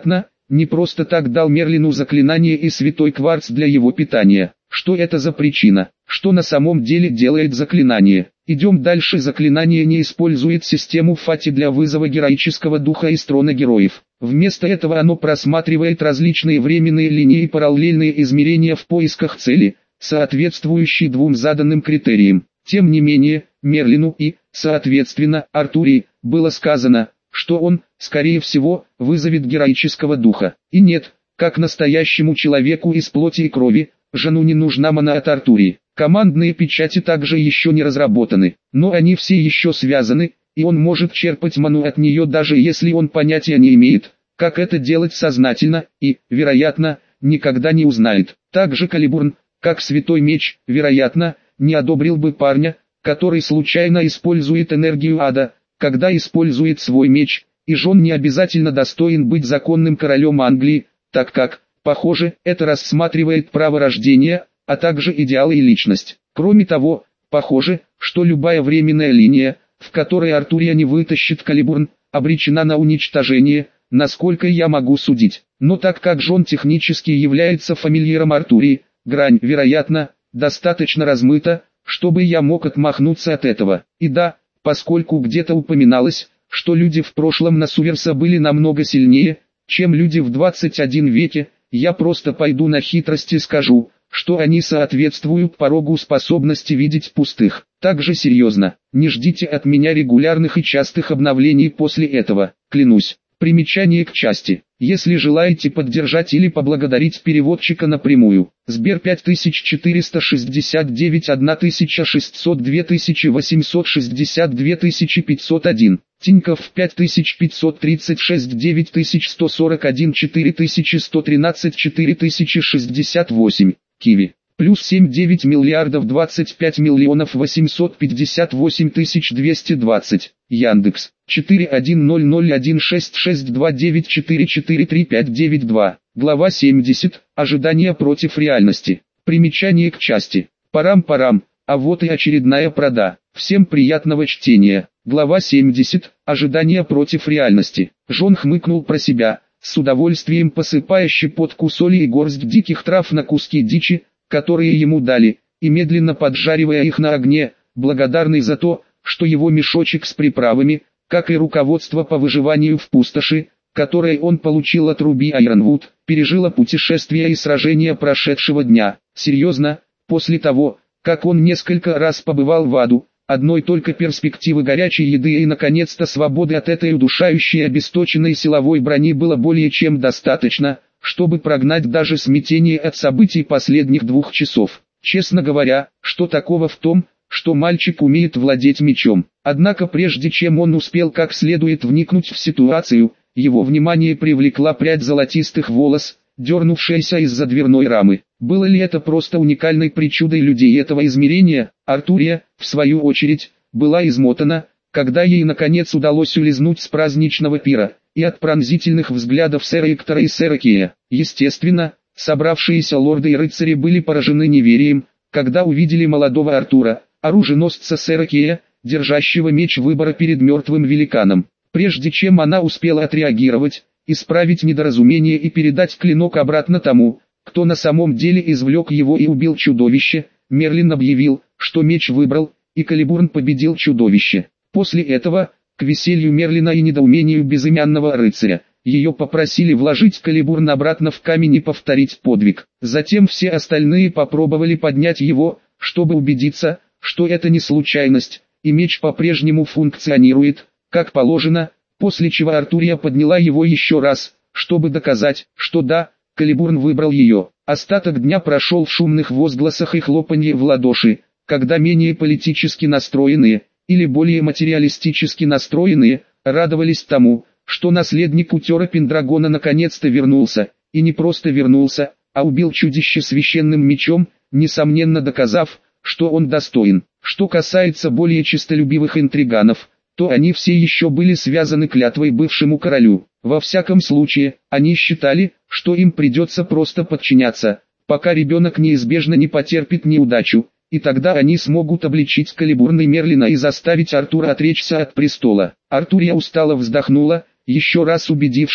[SPEAKER 1] не просто так дал Мерлину заклинание и святой кварц для его питания. Что это за причина? Что на самом деле делает заклинание? Идем дальше. Заклинание не использует систему Фати для вызова героического духа из трона героев. Вместо этого оно просматривает различные временные линии и параллельные измерения в поисках цели, соответствующей двум заданным критериям. Тем не менее, Мерлину и, соответственно, Артурии, было сказано, что он, скорее всего, вызовет героического духа. И нет, как настоящему человеку из плоти и крови, Жану не нужна мана от Артурии. Командные печати также еще не разработаны, но они все еще связаны, и он может черпать ману от нее даже если он понятия не имеет, как это делать сознательно, и, вероятно, никогда не узнает. Также Калибурн, как святой меч, вероятно, не одобрил бы парня, который случайно использует энергию ада, когда использует свой меч, и Жон не обязательно достоин быть законным королем Англии, так как, похоже, это рассматривает право рождения, а также идеалы и личность. Кроме того, похоже, что любая временная линия, в которой Артурия не вытащит Калибурн, обречена на уничтожение, насколько я могу судить. Но так как Жон технически является фамильяром Артурии, грань, вероятно, достаточно размыта, чтобы я мог отмахнуться от этого. И да, поскольку где-то упоминалось, что люди в прошлом на Суверса были намного сильнее, чем люди в двадцать первом веке, я просто пойду на хитрость и скажу, что они соответствуют порогу способности видеть пустых. Также серьезно, не ждите от меня регулярных и частых обновлений после этого, клянусь. Примечание к части. Если желаете поддержать или поблагодарить переводчика напрямую, Сбер пять тысяч четыреста шестьдесят девять тысяча шестьсот два тысячи восемьсот шестьдесят два тысячи пятьсот один, Тинькофф пять тысяч пятьсот тридцать шесть девять тысяч сто сорок один четыре тысячи сто тринадцать четыре тысячи шестьдесят восемь, Киви. Плюс семь девять миллиардов двадцать пять миллионов восемьсот пятьдесят восемь тысяч двести двадцать. Яндекс. четыре один ноль ноль один шесть шесть два девять четыре четыре три пять девять два. Глава семьдесят. Ожидания против реальности. Примечание к части. Парам-парам. А вот и очередная прода. Всем приятного чтения. Глава семьдесят. Ожидания против реальности. Жон хмыкнул про себя, с удовольствием посыпая щепотку соли и горсть диких трав на куски дичи, которые ему дали, и медленно поджаривая их на огне, благодарный за то, что его мешочек с приправами, как и руководство по выживанию в пустоши, которое он получил от Руби Айронвуд, пережило путешествия и сражения прошедшего дня. Серьезно, после того, как он несколько раз побывал в аду, одной только перспективы горячей еды и наконец-то свободы от этой удушающей обесточенной силовой брони было более чем достаточно, чтобы прогнать даже смятение от событий последних двух часов. Честно говоря, что такого в том, что мальчик умеет владеть мечом? Однако прежде чем он успел как следует вникнуть в ситуацию, его внимание привлекла прядь золотистых волос, дернувшаяся из-за дверной рамы. Было ли это просто уникальной причудой людей этого измерения? Артурия, в свою очередь, была измотана, когда ей наконец удалось улизнуть с праздничного пира, и от пронзительных взглядов сэра Эктора и сэра Кея. Естественно, собравшиеся лорды и рыцари были поражены неверием, когда увидели молодого Артура, оруженосца сэра Кея, держащего меч выбора перед мертвым великаном. Прежде чем она успела отреагировать, исправить недоразумение и передать клинок обратно тому, кто на самом деле извлек его и убил чудовище, Мерлин объявил, что меч выбрал, и Калибурн победил чудовище. После этого, к веселью Мерлина и недоумению безымянного рыцаря, ее попросили вложить Калибурн обратно в камень и повторить подвиг. Затем все остальные попробовали поднять его, чтобы убедиться, что это не случайность, и меч по-прежнему функционирует, как положено, после чего Артурия подняла его еще раз, чтобы доказать, что да, Калибурн выбрал ее. Остаток дня прошел в шумных возгласах и хлопанье в ладоши, когда менее политически настроенные, или более материалистически настроенные, радовались тому, что наследник утера Пендрагона наконец-то вернулся, и не просто вернулся, а убил чудище священным мечом, несомненно доказав, что он достоин. Что касается более честолюбивых интриганов, то они все еще были связаны клятвой бывшему королю. Во всяком случае, они считали, что им придется просто подчиняться, пока ребенок неизбежно не потерпит неудачу, и тогда они смогут обличить Калибурна и Мерлина и заставить Артура отречься от престола. Артурия устало вздохнула, еще раз убедившись,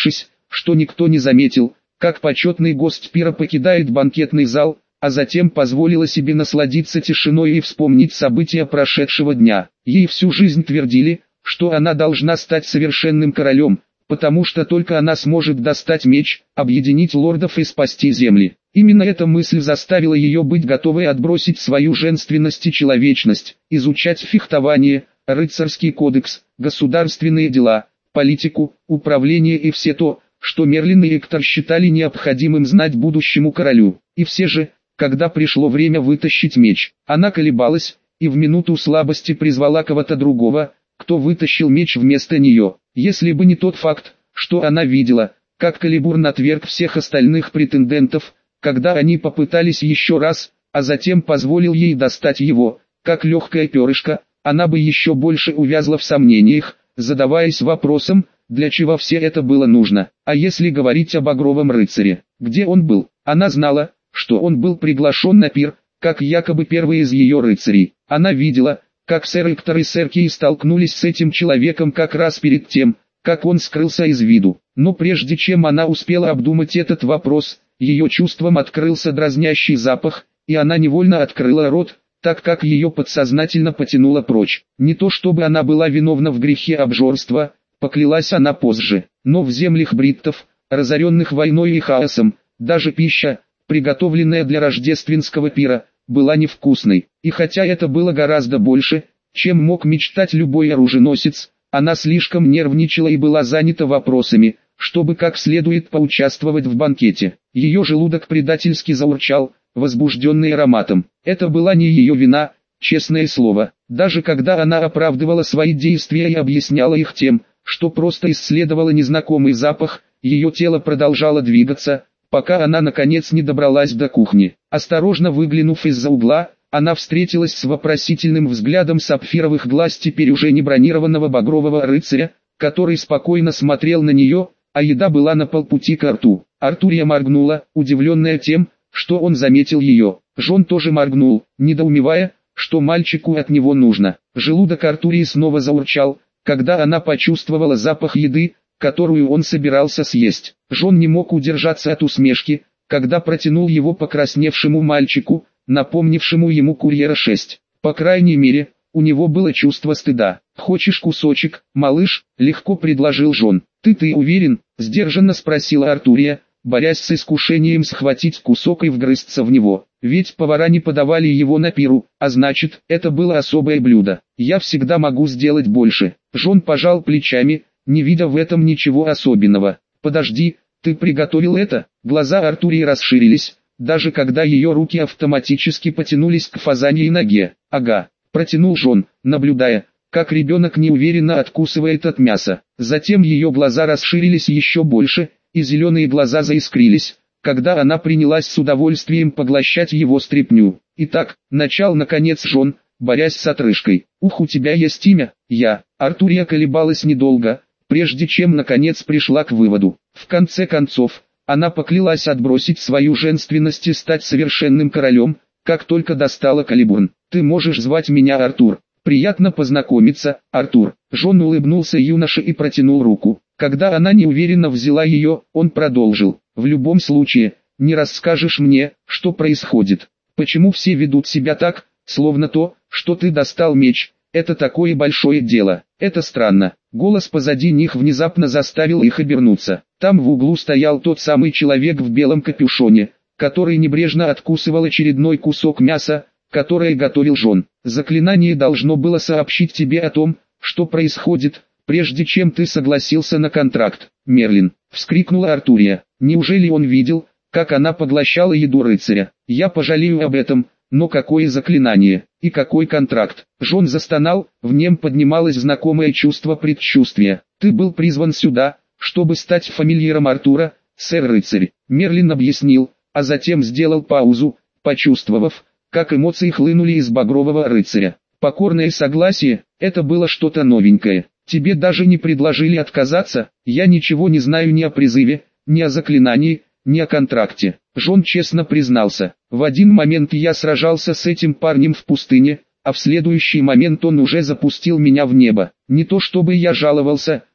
[SPEAKER 1] что никто не заметил, как почетный гость пира покидает банкетный зал, а затем позволила себе насладиться тишиной и вспомнить события прошедшего дня. Ей всю жизнь твердили, что она должна стать совершенным королем, потому что только она сможет достать меч, объединить лордов и спасти земли. Именно эта мысль заставила ее быть готовой отбросить свою женственность и человечность, изучать фехтование, рыцарский кодекс, государственные дела, политику, управление и все то, что Мерлин и Эктор считали необходимым знать будущему королю. И все же, когда пришло время вытащить меч, она колебалась, и в минуту слабости призвала кого-то другого, кто вытащил меч вместо нее. Если бы не тот факт, что она видела, как Калибурн отверг всех остальных претендентов, когда они попытались еще раз, а затем позволил ей достать его, как легкое перышко, она бы еще больше увязла в сомнениях, задаваясь вопросом, для чего все это было нужно. А если говорить о Багровом рыцаре, где он был? Она знала, что он был приглашен на пир, как якобы первый из ее рыцарей. Она видела, как сэр Эктор и сэр Кей столкнулись с этим человеком как раз перед тем, как он скрылся из виду. Но прежде чем она успела обдумать этот вопрос, ее чувством открылся дразнящий запах, и она невольно открыла рот, так как ее подсознательно потянуло прочь. Не то чтобы она была виновна в грехе обжорства, поклялась она позже, но в землях бриттов, разоренных войной и хаосом, даже пища, приготовленная для рождественского пира, была невкусной. И хотя это было гораздо больше, чем мог мечтать любой оруженосец, она слишком нервничала и была занята вопросами, чтобы как следует поучаствовать в банкете. Ее желудок предательски заурчал, возбужденный ароматом. Это была не ее вина, честное слово. Даже когда она оправдывала свои действия и объясняла их тем, что просто исследовала незнакомый запах, ее тело продолжало двигаться, пока она наконец не добралась до кухни. Осторожно выглянув из-за угла, она встретилась с вопросительным взглядом сапфировых глаз теперь уже не бронированного багрового рыцаря, который спокойно смотрел на нее, а еда была на полпути к рту. Артурия моргнула, удивленная тем, что он заметил ее. Жон тоже моргнул, недоумевая, что мальчику от него нужно. Желудок Артурии снова заурчал, когда она почувствовала запах еды, которую он собирался съесть. Жон не мог удержаться от усмешки, когда протянул его покрасневшему мальчику, напомнившему ему курьера шесть. По крайней мере, у него было чувство стыда. «Хочешь кусочек, малыш?» – легко предложил Жон. «Ты-ты уверен?» – сдержанно спросила Артурия, борясь с искушением схватить кусок и вгрызться в него. Ведь повара не подавали его на пиру, а значит, это было особое блюдо. «Я всегда могу сделать больше». Жон пожал плечами, не видя в этом ничего особенного. «Подожди, ты приготовил это?» Глаза Артурии расширились, даже когда ее руки автоматически потянулись к фазаньей ноге. «Ага», — протянул Жон, наблюдая, как ребенок неуверенно откусывает от мяса. Затем ее глаза расширились еще больше, и зеленые глаза заискрились, когда она принялась с удовольствием поглощать его стряпню. «Итак», — начал наконец Жон, борясь с отрыжкой. «Ух, у тебя есть имя?» «Я». Артурия колебалась недолго, прежде чем наконец пришла к выводу. В конце концов, она поклялась отбросить свою женственность и стать совершенным королем, как только достала Калибурн. «Ты можешь звать меня Артур. Приятно познакомиться, Артур». Жон улыбнулся юноше и протянул руку. Когда она неуверенно взяла ее, он продолжил. «В любом случае, не расскажешь мне, что происходит. Почему все ведут себя так, словно то, что ты достал меч, это такое большое дело. Это странно». Голос позади них внезапно заставил их обернуться. Там в углу стоял тот самый человек в белом капюшоне, который небрежно откусывал очередной кусок мяса, которое готовил Жон. «Заклинание должно было сообщить тебе о том, что происходит, прежде чем ты согласился на контракт, Мерлин», — вскрикнула Артурия. Неужели он видел, как она поглощала еду рыцаря? «Я пожалею об этом, но какое заклинание, и какой контракт?» Жон застонал, в нем поднималось знакомое чувство предчувствия. «Ты был призван сюда, чтобы стать фамильяром Артура, сэр-рыцарь», — Мерлин объяснил, а затем сделал паузу, почувствовав, как эмоции хлынули из багрового рыцаря. «Покорное согласие, это было что-то новенькое. Тебе даже не предложили отказаться? Я ничего не знаю ни о призыве, ни о заклинании, ни о контракте». Жон честно признался. «В один момент я сражался с этим парнем в пустыне, а в следующий момент он уже запустил меня в небо. Не то чтобы я жаловался,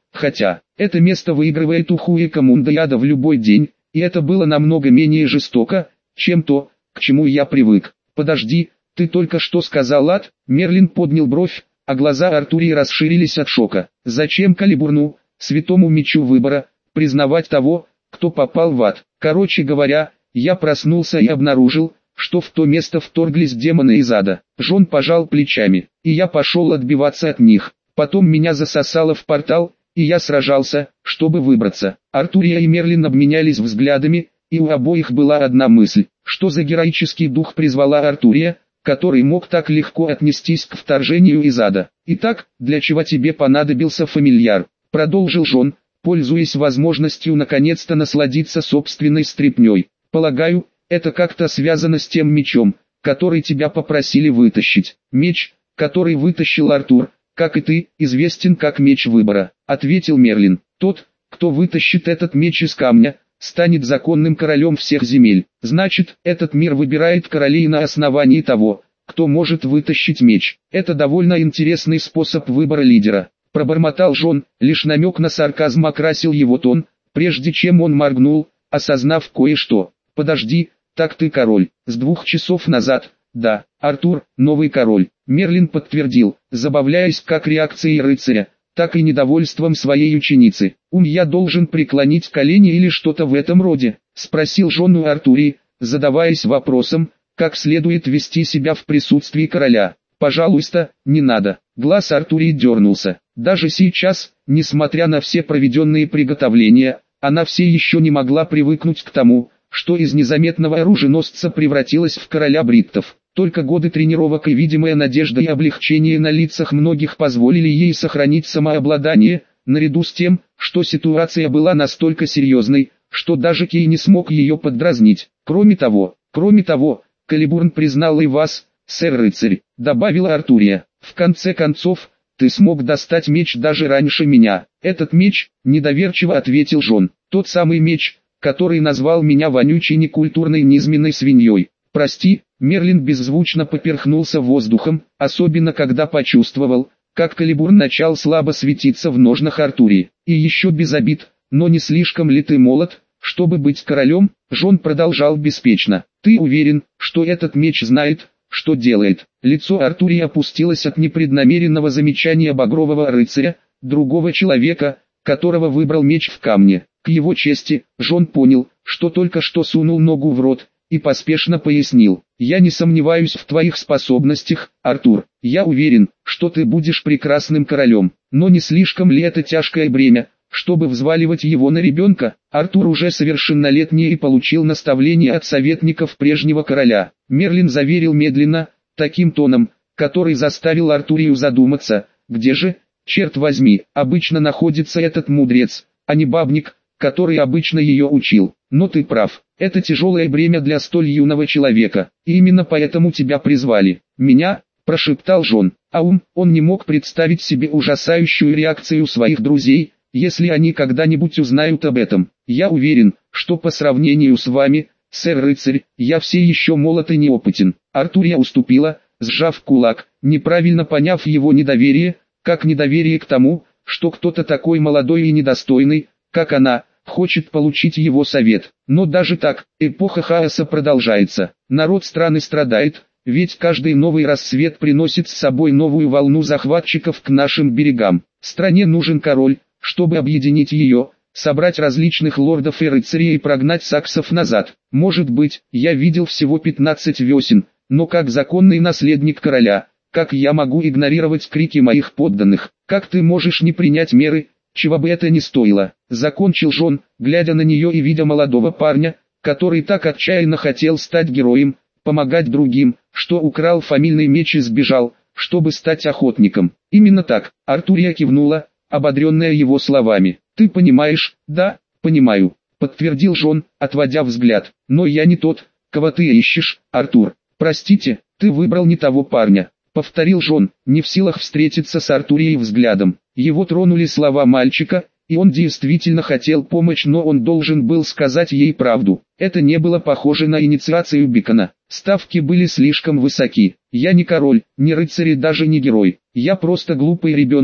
[SPEAKER 1] Хотя, это место выигрывает у Хуэка Мундаяда в любой день, и это было намного менее жестоко, чем то, к чему я привык. Подожди, ты только что сказал ад? Мерлин поднял бровь, а глаза Артурии расширились от шока. Зачем Калибурну, святому мечу выбора, признавать того, кто попал в ад? Короче говоря, я проснулся и обнаружил, что в то место вторглись демоны из ада. Жон пожал плечами, и я пошел отбиваться от них. Потом меня засосало в портал, и я сражался, чтобы выбраться. Артурия и Мерлин обменялись взглядами, и у обоих была одна мысль: что за героический дух призвала Артурия, который мог так легко отнестись к вторжению из ада. «Итак, для чего тебе понадобился фамильяр?» — продолжил Жон, пользуясь возможностью наконец-то насладиться собственной стряпней. «Полагаю, это как-то связано с тем мечом, который тебя попросили вытащить. Меч, который вытащил Артур, как и ты, известен как меч выбора», — ответил Мерлин. «Тот, кто вытащит этот меч из камня, станет законным королем всех земель. Значит, этот мир выбирает королей на основании того, кто может вытащить меч. Это довольно интересный способ выбора лидера», — пробормотал Жон. Лишь намек на сарказм окрасил его тон, прежде чем он моргнул, осознав кое-что. «Подожди, так ты король?» «С двух часов назад, да, Артур, новый король», — Мерлин подтвердил, забавляясь как реакцией рыцаря, так и недовольством своей ученицы. «Ум, я должен преклонить колени или что-то в этом роде?» — спросил Жон у Артурии, задаваясь вопросом, как следует вести себя в присутствии короля. «Пожалуйста, не надо». Глаз Артурии дернулся. Даже сейчас, несмотря на все проведенные приготовления, она все еще не могла привыкнуть к тому, что из незаметного оруженосца превратилась в короля бриттов. Только годы тренировок и видимая надежда и облегчение на лицах многих позволили ей сохранить самообладание, наряду с тем, что ситуация была настолько серьезной, что даже Кей не смог ее поддразнить. Кроме того, кроме того, Калибурн признал и вас, сэр-рыцарь, добавила Артурия. В конце концов, ты смог достать меч даже раньше меня. Этот меч, недоверчиво ответил Жон, тот самый меч, который назвал меня вонючей некультурной низменной свиньей. Прости, Мерлин беззвучно поперхнулся воздухом, особенно когда почувствовал, как Калибурн начал слабо светиться в ножнах Артурии. И еще без обид, но не слишком ли ты молод, чтобы быть королем? Жон продолжал беспечно. Ты уверен, что этот меч знает, что делает? Лицо Артурии опустилось от непреднамеренного замечания багрового рыцаря, другого человека, которого выбрал меч в камне. К его чести, Жон понял, что только что сунул ногу в рот, и поспешно пояснил: «Я не сомневаюсь в твоих способностях, Артур. Я уверен, что ты будешь прекрасным королем. Но не слишком ли это тяжкое бремя, чтобы взваливать его на ребенка?» Артур уже совершеннолетний и получил наставление от советников прежнего короля. Мерлин заверил медленно, таким тоном, который заставил Артурию задуматься, где же, черт возьми, обычно находится этот мудрец, а не бабник, который обычно ее учил. Но ты прав, это тяжелое бремя для столь юного человека, и именно поэтому тебя призвали. «Меня?» – прошептал Жон. Аум, он не мог представить себе ужасающую реакцию своих друзей, если они когда-нибудь узнают об этом. «Я уверен, что по сравнению с вами, сэр-рыцарь, я все еще молод и неопытен». Артурия уступила, сжав кулак, неправильно поняв его недоверие, как недоверие к тому, что кто-то такой молодой и недостойный, как она, хочет получить его совет. Но даже так, эпоха хаоса продолжается. Народ страны страдает, ведь каждый новый рассвет приносит с собой новую волну захватчиков к нашим берегам. Стране нужен король, чтобы объединить ее, собрать различных лордов и рыцарей и прогнать саксов назад. Может быть, я видел всего пятнадцать весен, но как законный наследник короля, как я могу игнорировать крики моих подданных? Как ты можешь не принять меры, чего бы это ни стоило?» Закончил Жон, глядя на нее и видя молодого парня, который так отчаянно хотел стать героем, помогать другим, что украл фамильный меч и сбежал, чтобы стать охотником. Именно так. Артурия кивнула, ободренная его словами. «Ты понимаешь?» «Да, понимаю», подтвердил Жон, отводя взгляд. «Но я не тот, кого ты ищешь, Артур». «Простите, ты выбрал не того парня», повторил Жон, не в силах встретиться с Артурией взглядом. Его тронули слова мальчика, и он действительно хотел помочь, но он должен был сказать ей правду. Это не было похоже на инициацию Бикона. Ставки были слишком высоки. «Я не король, не рыцарь и даже не герой. Я просто глупый ребенок,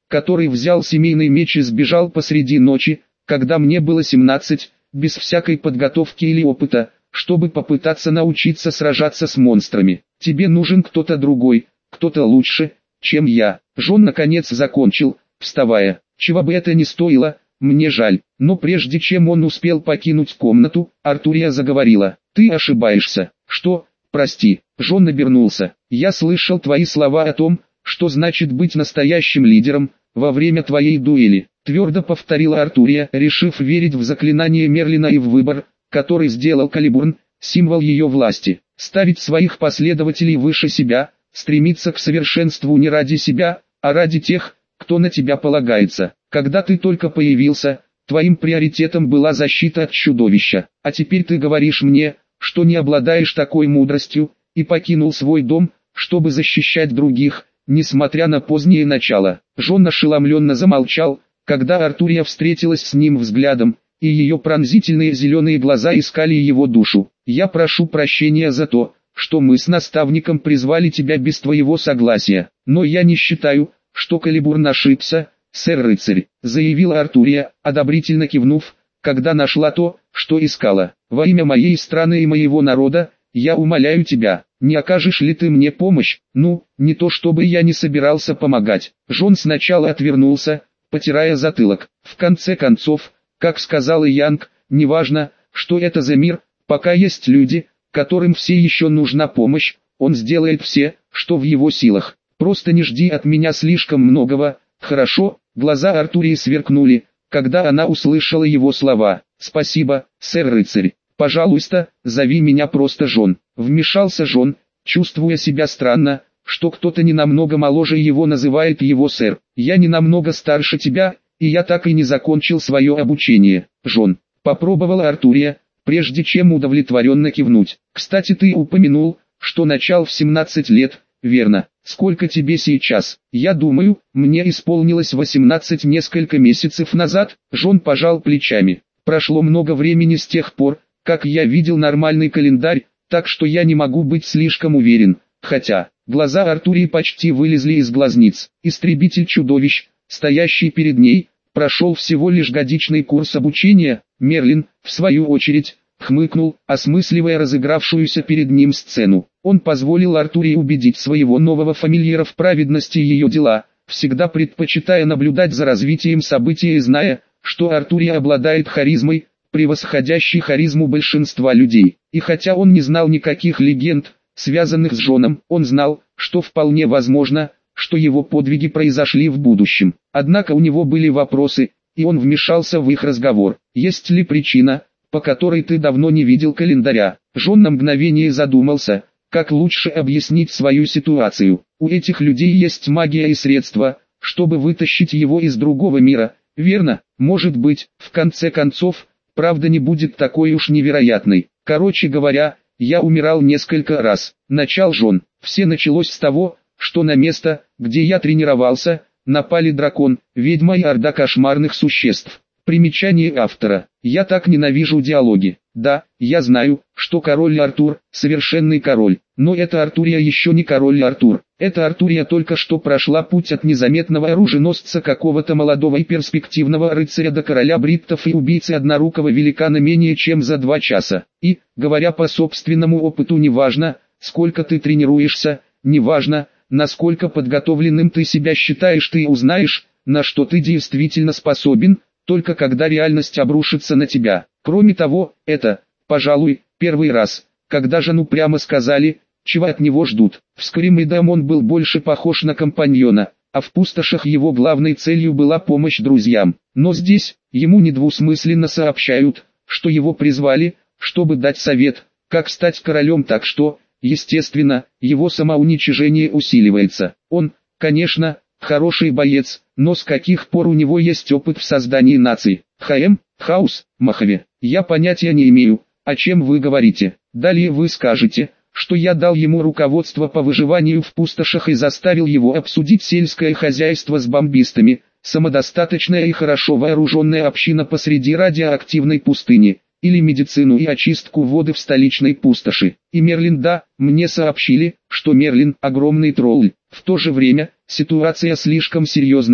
[SPEAKER 1] который взял семейный меч и сбежал посреди ночи, когда мне было семнадцать, без всякой подготовки или опыта, чтобы попытаться научиться сражаться с монстрами. Тебе нужен кто-то другой, кто-то лучше, чем я. Джон наконец закончил, вставая. Чего бы это ни стоило, мне жаль. Но прежде чем он успел покинуть комнату, Артурия заговорила. Ты ошибаешься. Что? Прости. Джон обернулся. Я слышал твои слова о том, что значит быть настоящим лидером, во время твоей дуэли. Твердо повторила Артурия, решив верить в заклинание Мерлина и в выбор, который сделал Калибурн, символ ее власти. Ставить своих последователей выше себя, стремиться к совершенству не ради себя, а ради тех, кто на тебя полагается. Когда ты только появился, твоим приоритетом была защита от чудовища. А теперь ты говоришь мне, что не обладаешь такой мудростью, и покинул свой дом, чтобы защищать других, несмотря на позднее начало. Джон ошеломленно замолчал, когда Артурия встретилась с ним взглядом, и ее пронзительные зеленые глаза искали его душу. «Я прошу прощения за то, что мы с наставником призвали тебя без твоего согласия, но я не считаю, что Калибурн ошибся, сэр-рыцарь», заявила Артурия, одобрительно кивнув, когда нашла то, что искала. «Во имя моей страны и моего народа, я умоляю тебя, не окажешь ли ты мне помощь?» «Ну, не то чтобы я не собирался помогать». Джон сначала отвернулся, потирая затылок. В конце концов, как сказал и Янг, неважно, что это за мир, пока есть люди, которым все еще нужна помощь, он сделает все, что в его силах. Просто не жди от меня слишком многого, хорошо? Глаза Артурии сверкнули, когда она услышала его слова. «Спасибо, сэр-рыцарь. Пожалуйста, зови меня просто Джон». Вмешался Джон, чувствуя себя странно, что кто-то не намного моложе его называет его сэр. «Я не намного старше тебя, и я так и не закончил свое обучение, Джон», попробовала Артурия, прежде чем удовлетворенно кивнуть. «Кстати, ты упомянул, что начал в семнадцать лет, верно? Сколько тебе сейчас?» «Я думаю, мне исполнилось восемнадцать несколько месяцев назад», Джон пожал плечами. «Прошло много времени с тех пор, как я видел нормальный календарь, так что я не могу быть слишком уверен, хотя...» Глаза Артурии почти вылезли из глазниц. Истребитель чудовищ, стоящий перед ней, прошел всего лишь годичный курс обучения. Мерлин, в свою очередь, хмыкнул, осмысливая разыгравшуюся перед ним сцену. Он позволил Артурии убедить своего нового фамильяра в праведности ее дела, всегда предпочитая наблюдать за развитием событий и зная, что Артурия обладает харизмой, превосходящей харизму большинства людей. И хотя он не знал никаких легенд, связанных с Джоном, он знал, что вполне возможно, что его подвиги произошли в будущем. Однако у него были вопросы, и он вмешался в их разговор. «Есть ли причина, по которой ты давно не видел календаря?» Джон на мгновение задумался, как лучше объяснить свою ситуацию. У этих людей есть магия и средства, чтобы вытащить его из другого мира, верно? Может быть, в конце концов, правда не будет такой уж невероятной. Короче говоря, я умирал несколько раз. Начал Джон. Все началось с того, что на место, где я тренировался, напали дракон, ведьма и орда кошмарных существ. Примечание автора. Я так ненавижу диалоги. Да, я знаю, что король Артур – совершенный король, но эта Артурия еще не король Артур. Эта Артурия только что прошла путь от незаметного оруженосца какого-то молодого и перспективного рыцаря до короля бриттов и убийцы однорукого великана менее чем за два часа. И, говоря по собственному опыту, неважно, сколько ты тренируешься, неважно, насколько подготовленным ты себя считаешь, ты узнаешь, на что ты действительно способен, только когда реальность обрушится на тебя. Кроме того, это, пожалуй, первый раз, когда Жану прямо сказали, чего от него ждут. В Скримидам он был больше похож на компаньона, а в пустошах его главной целью была помощь друзьям. Но здесь, ему недвусмысленно сообщают, что его призвали, чтобы дать совет, как стать королем, так что, естественно, его самоуничижение усиливается. Он, конечно, хороший боец, но с каких пор у него есть опыт в создании наций? ХМ, Хаус, Махове. Я понятия не имею, о чем вы говорите. Далее вы скажете, что я дал ему руководство по выживанию в пустошах и заставил его обсудить сельское хозяйство с бомбистами, самодостаточная и хорошо вооруженная община посреди радиоактивной пустыни, или медицину и очистку воды в столичной пустоши. И Мерлин, да, мне сообщили, что Мерлин – огромный тролль. В то же время, ситуация слишком серьезная,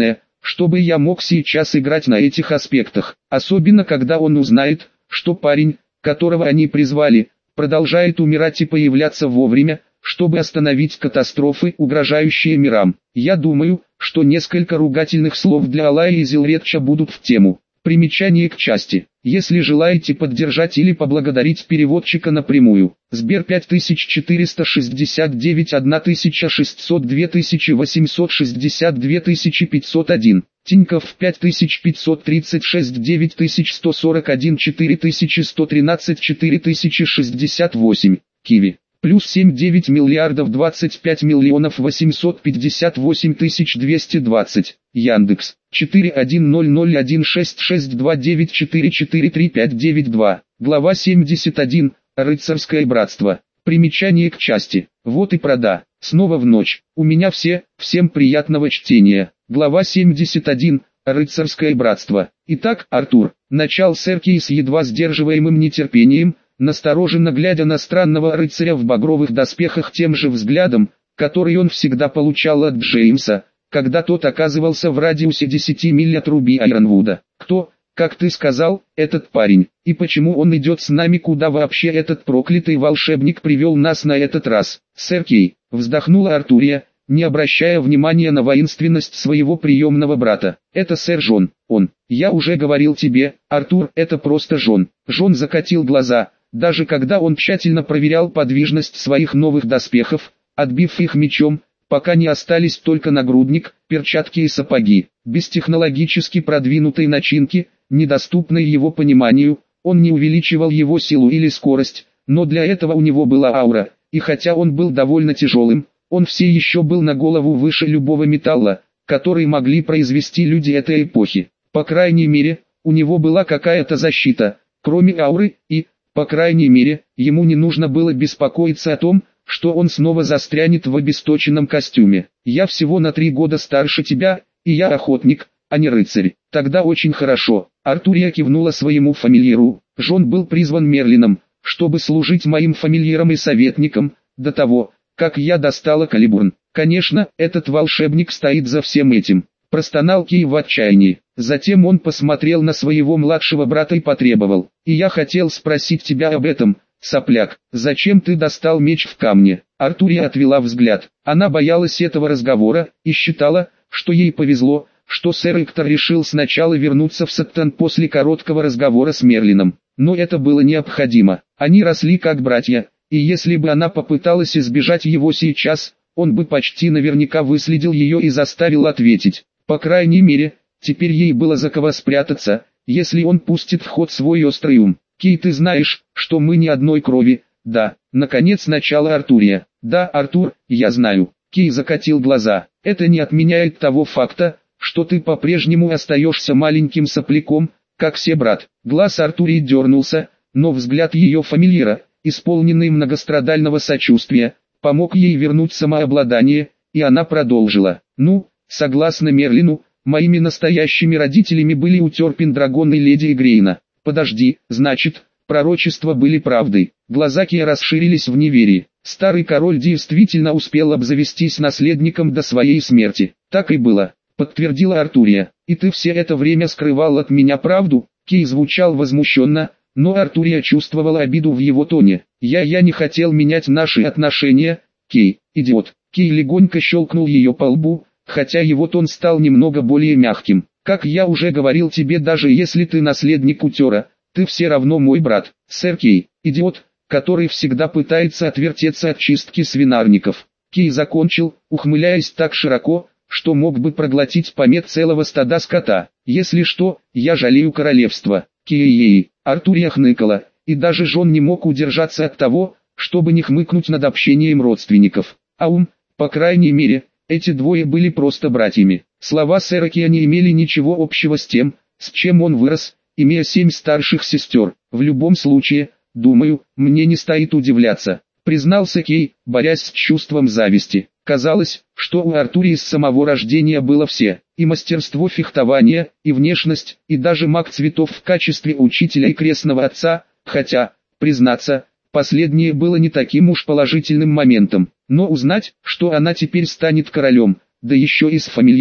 [SPEAKER 1] чтобы я мог сейчас играть на этих аспектах, особенно когда он узнает, что парень, которого они призвали, продолжает умирать и появляться вовремя, чтобы остановить катастрофы, угрожающие мирам. Я думаю, что несколько ругательных слов для Алая и Зилретча будут в тему. Примечание к части. Если желаете поддержать или поблагодарить переводчика напрямую. Сбер пять тысяч четыреста шестьдесят девять тысяча шестьсот два тысячи восемьсот шестьдесят два тысячи пятьсот один. Тинькофф пять тысяч пятьсот тридцать шесть девять тысяч сто сорок один четыре тысячи сто тринадцать четыре тысячи шестьдесят восемь. Киви. Плюс семь девять миллиардов двадцать пять миллионов восемьсот пятьдесят восемь тысяч двести двадцать. Яндекс. четыре один ноль ноль один шесть шесть два девять четыре четыре три пять девять два. Глава семьдесят один. Рыцарское братство. Примечание к части. Вот и прода. Снова в ночь. У меня все. Всем приятного чтения. Глава семьдесят один. Рыцарское братство. Итак, Артур. Начал сэр Кей с едва сдерживаемым нетерпением, настороженно глядя на странного рыцаря в багровых доспехах тем же взглядом, который он всегда получал от Джеймса, когда тот оказывался в радиусе десяти миль от Руби Айронвуда. «Кто, как ты сказал, этот парень, и почему он идет с нами, куда вообще этот проклятый волшебник привел нас на этот раз?» «Сэр Кей», вздохнула Артурия, не обращая внимания на воинственность своего приемного брата. «Это сэр Джон, он. Я уже говорил тебе, Артур, это просто Джон». Джон закатил глаза, даже когда он тщательно проверял подвижность своих новых доспехов, отбив их мечом, пока не остались только нагрудник, перчатки и сапоги. Без технологически продвинутой начинки, недоступной его пониманию, он не увеличивал его силу или скорость, но для этого у него была аура, и хотя он был довольно тяжелым, он все еще был на голову выше любого металла, который могли произвести люди этой эпохи. По крайней мере, у него была какая-то защита, кроме ауры, и, по крайней мере, ему не нужно было беспокоиться о том, что он снова застрянет в обесточенном костюме. «Я всего на три года старше тебя, и я охотник, а не рыцарь». «Тогда очень хорошо». Артурия кивнула своему фамильяру. «Джон был призван Мерлином, чтобы служить моим фамильяром и советником, до того, как я достала Калибурн. Конечно, этот волшебник стоит за всем этим». Простонал Кей в отчаянии. Затем он посмотрел на своего младшего брата и потребовал: «И я хотел спросить тебя об этом, сопляк, зачем ты достал меч в камне?» Артурия отвела взгляд. Она боялась этого разговора, и считала, что ей повезло, что сэр Эктор решил сначала вернуться в Саттон после короткого разговора с Мерлином. Но это было необходимо. Они росли как братья, и если бы она попыталась избежать его сейчас, он бы почти наверняка выследил ее и заставил ответить. По крайней мере, теперь ей было за кого спрятаться, если он пустит в ход свой острый ум. «Кей, ты знаешь, что мы не одной крови?» «Да». Наконец начала Артурия. «Да, Артур, я знаю». Кей закатил глаза. «Это не отменяет того факта, что ты по-прежнему остаешься маленьким сопляком, как все брат». Глаз Артурии дернулся, но взгляд ее фамильяра, исполненный многострадального сочувствия, помог ей вернуть самообладание, и она продолжила. «Ну, согласно Мерлину, моими настоящими родителями были Утер Пендрагон и леди Игрейна». «Подожди, значит, пророчества были правдой». Глаза Кея расширились в неверии. Старый король действительно успел обзавестись наследником до своей смерти. «Так и было», подтвердила Артурия. «И ты все это время скрывал от меня правду?» Кей звучал возмущенно, но Артурия чувствовала обиду в его тоне. «Я я не хотел менять наши отношения, Кей, идиот». Кей легонько щелкнул ее по лбу, хотя его тон стал немного более мягким. «Как я уже говорил тебе, даже если ты наследник Утера, ты все равно мой брат, сэр Кей, идиот, который всегда пытается отвертеться от чистки свинарников». Кей закончил, ухмыляясь так широко, что мог бы проглотить помет целого стада скота. «Если что, я жалею королевство». Кей-ей, Артурия хныкала, и даже Джон не мог удержаться от того, чтобы не хмыкнуть над общением родственников. Аум, по крайней мере, эти двое были просто братьями. Слова сэра Кея не имели ничего общего с тем, с чем он вырос, имея семь старших сестер. «В любом случае, думаю, мне не стоит удивляться», признался Кей, борясь с чувством зависти. Казалось, что у Артурии с самого рождения было все, и мастерство фехтования, и внешность, и даже маг цветов в качестве учителя и крестного отца, хотя, признаться, последнее было не таким уж положительным моментом. Но узнать, что она теперь станет королем, да еще и с фамильяром,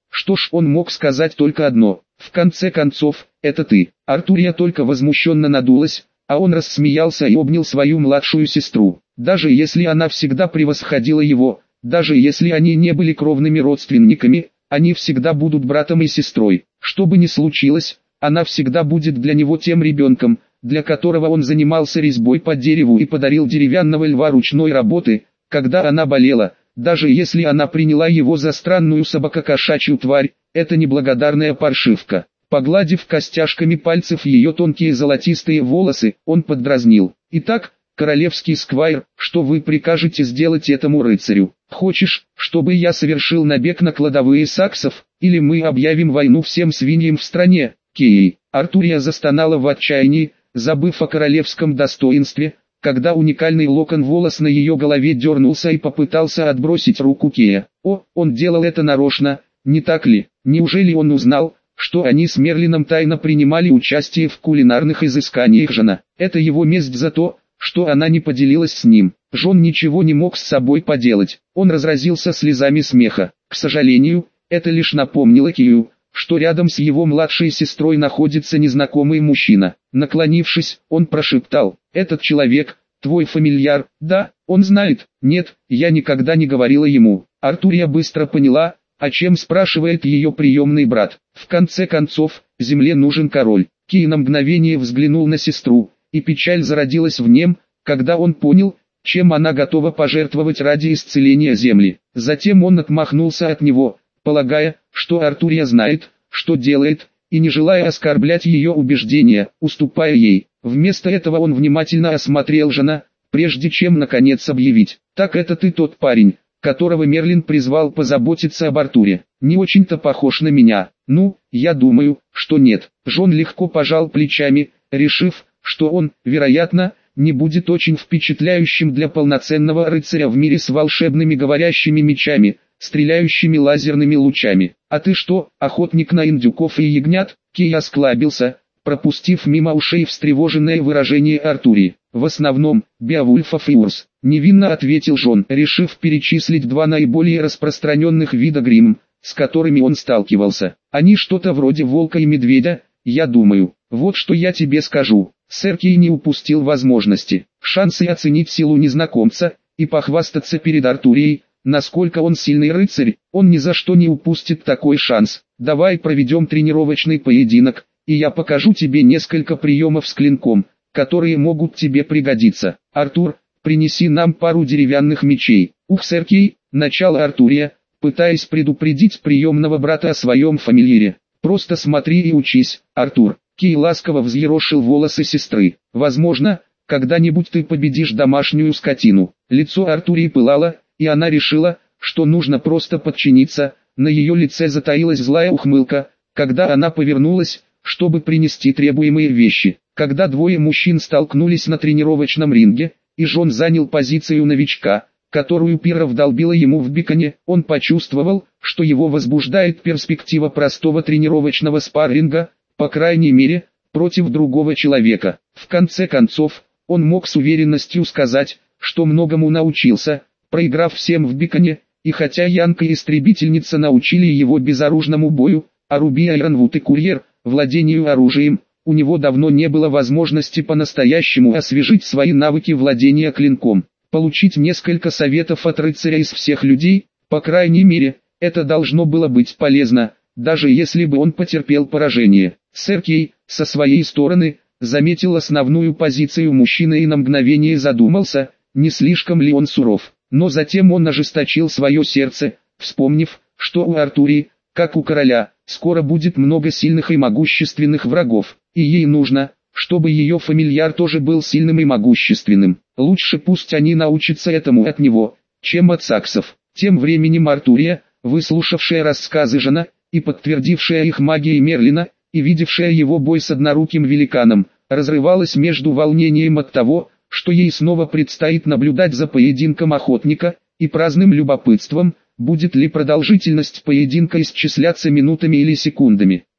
[SPEAKER 1] Что ж, он мог сказать только одно: в конце концов, это ты. Артурия только возмущенно надулась, а он рассмеялся и обнял свою младшую сестру. Даже если она всегда превосходила его, даже если они не были кровными родственниками, они всегда будут братом и сестрой. Что бы ни случилось, она всегда будет для него тем ребенком, для которого он занимался резьбой по дереву и подарил деревянного льва ручной работы, когда она болела. Даже если она приняла его за странную собакокошачью тварь, это неблагодарная паршивка. Погладив костяшками пальцев ее тонкие золотистые волосы, он поддразнил: «Итак, королевский сквайр, что вы прикажете сделать этому рыцарю? Хочешь, чтобы я совершил набег на кладовые саксов, или мы объявим войну всем свиньям в стране?» Кей. Артурия застонала в отчаянии, забыв о королевском достоинстве, когда уникальный локон волос на ее голове дернулся и попытался отбросить руку Кея. О, он делал это нарочно, не так ли? Неужели он узнал, что они с Мерлином тайно принимали участие в кулинарных изысканиях Жона? Это его месть за то, что она не поделилась с ним. Жон ничего не мог с собой поделать. Он разразился слезами смеха. К сожалению, это лишь напомнило Кею, что рядом с его младшей сестрой находится незнакомый мужчина. Наклонившись, он прошептал: «Этот человек, твой фамильяр?» «Да, он знает». «Нет, я никогда не говорила ему». Артурия быстро поняла, о чем спрашивает ее приемный брат. В конце концов, земле нужен король. Кей на мгновение взглянул на сестру, и печаль зародилась в нем, когда он понял, чем она готова пожертвовать ради исцеления земли. Затем он отмахнулся от него, полагая, что Артурия знает, что делает, и не желая оскорблять ее убеждения, уступая ей. Вместо этого он внимательно осмотрел Жона, прежде чем наконец объявить: «Так это ты тот парень, которого Мерлин призвал позаботиться об Артуре? Не очень-то похож на меня». «Ну, я думаю, что нет». Жон легко пожал плечами, решив, что он, вероятно, не будет очень впечатляющим для полноценного рыцаря в мире с волшебными говорящими мечами, стреляющими лазерными лучами. «А ты что, охотник на индюков и ягнят?» Кей осклабился, пропустив мимо ушей встревоженное выражение Артурии. «В основном, беовульфов и урс», — невинно ответил Жон, решив перечислить два наиболее распространенных вида гримм, с которыми он сталкивался. «Они что-то вроде волка и медведя, я думаю. Вот что я тебе скажу». Сэр Кей не упустил возможности, шансы оценить силу незнакомца и похвастаться перед Артурией, насколько он сильный рыцарь. Он ни за что не упустит такой шанс. «Давай проведем тренировочный поединок, и я покажу тебе несколько приемов с клинком, которые могут тебе пригодиться. Артур, принеси нам пару деревянных мечей». «Ух, сэр Кей», — начала Артурия, пытаясь предупредить приемного брата о своем фамильяре. «Просто смотри и учись, Артур». Кей ласково взъерошил волосы сестры. «Возможно, когда-нибудь ты победишь домашнюю скотину». Лицо Артурии пылало, и она решила, что нужно просто подчиниться. На ее лице затаилась злая ухмылка, когда она повернулась, чтобы принести требуемые вещи. Когда двое мужчин столкнулись на тренировочном ринге, и Жон занял позицию новичка, которую Пира вдолбила ему в беконе, он почувствовал, что его возбуждает перспектива простого тренировочного спарринга, по крайней мере, против другого человека. В конце концов, он мог с уверенностью сказать, что многому научился, проиграв всем в беконе, и хотя Янка и Истребительница научили его безоружному бою, а Руби Айронвуд и Курьер – владению оружием, у него давно не было возможности по-настоящему освежить свои навыки владения клинком. Получить несколько советов от рыцаря из всех людей, по крайней мере, это должно было быть полезно, даже если бы он потерпел поражение. Сэр Кей, со своей стороны, заметил основную позицию мужчины и на мгновение задумался, не слишком ли он суров. Но затем он ожесточил свое сердце, вспомнив, что у Артурии, как у короля, скоро будет много сильных и могущественных врагов, и ей нужно, чтобы ее фамильяр тоже был сильным и могущественным. Лучше пусть они научатся этому от него, чем от саксов. Тем временем Артурия, выслушавшая рассказы Жона, и подтвердившая их магией Мерлина, и видевшая его бой с одноруким великаном, разрывалась между волнением от того, что ей снова предстоит наблюдать за поединком охотника, и праздным любопытством, будет ли продолжительность поединка исчисляться минутами или секундами.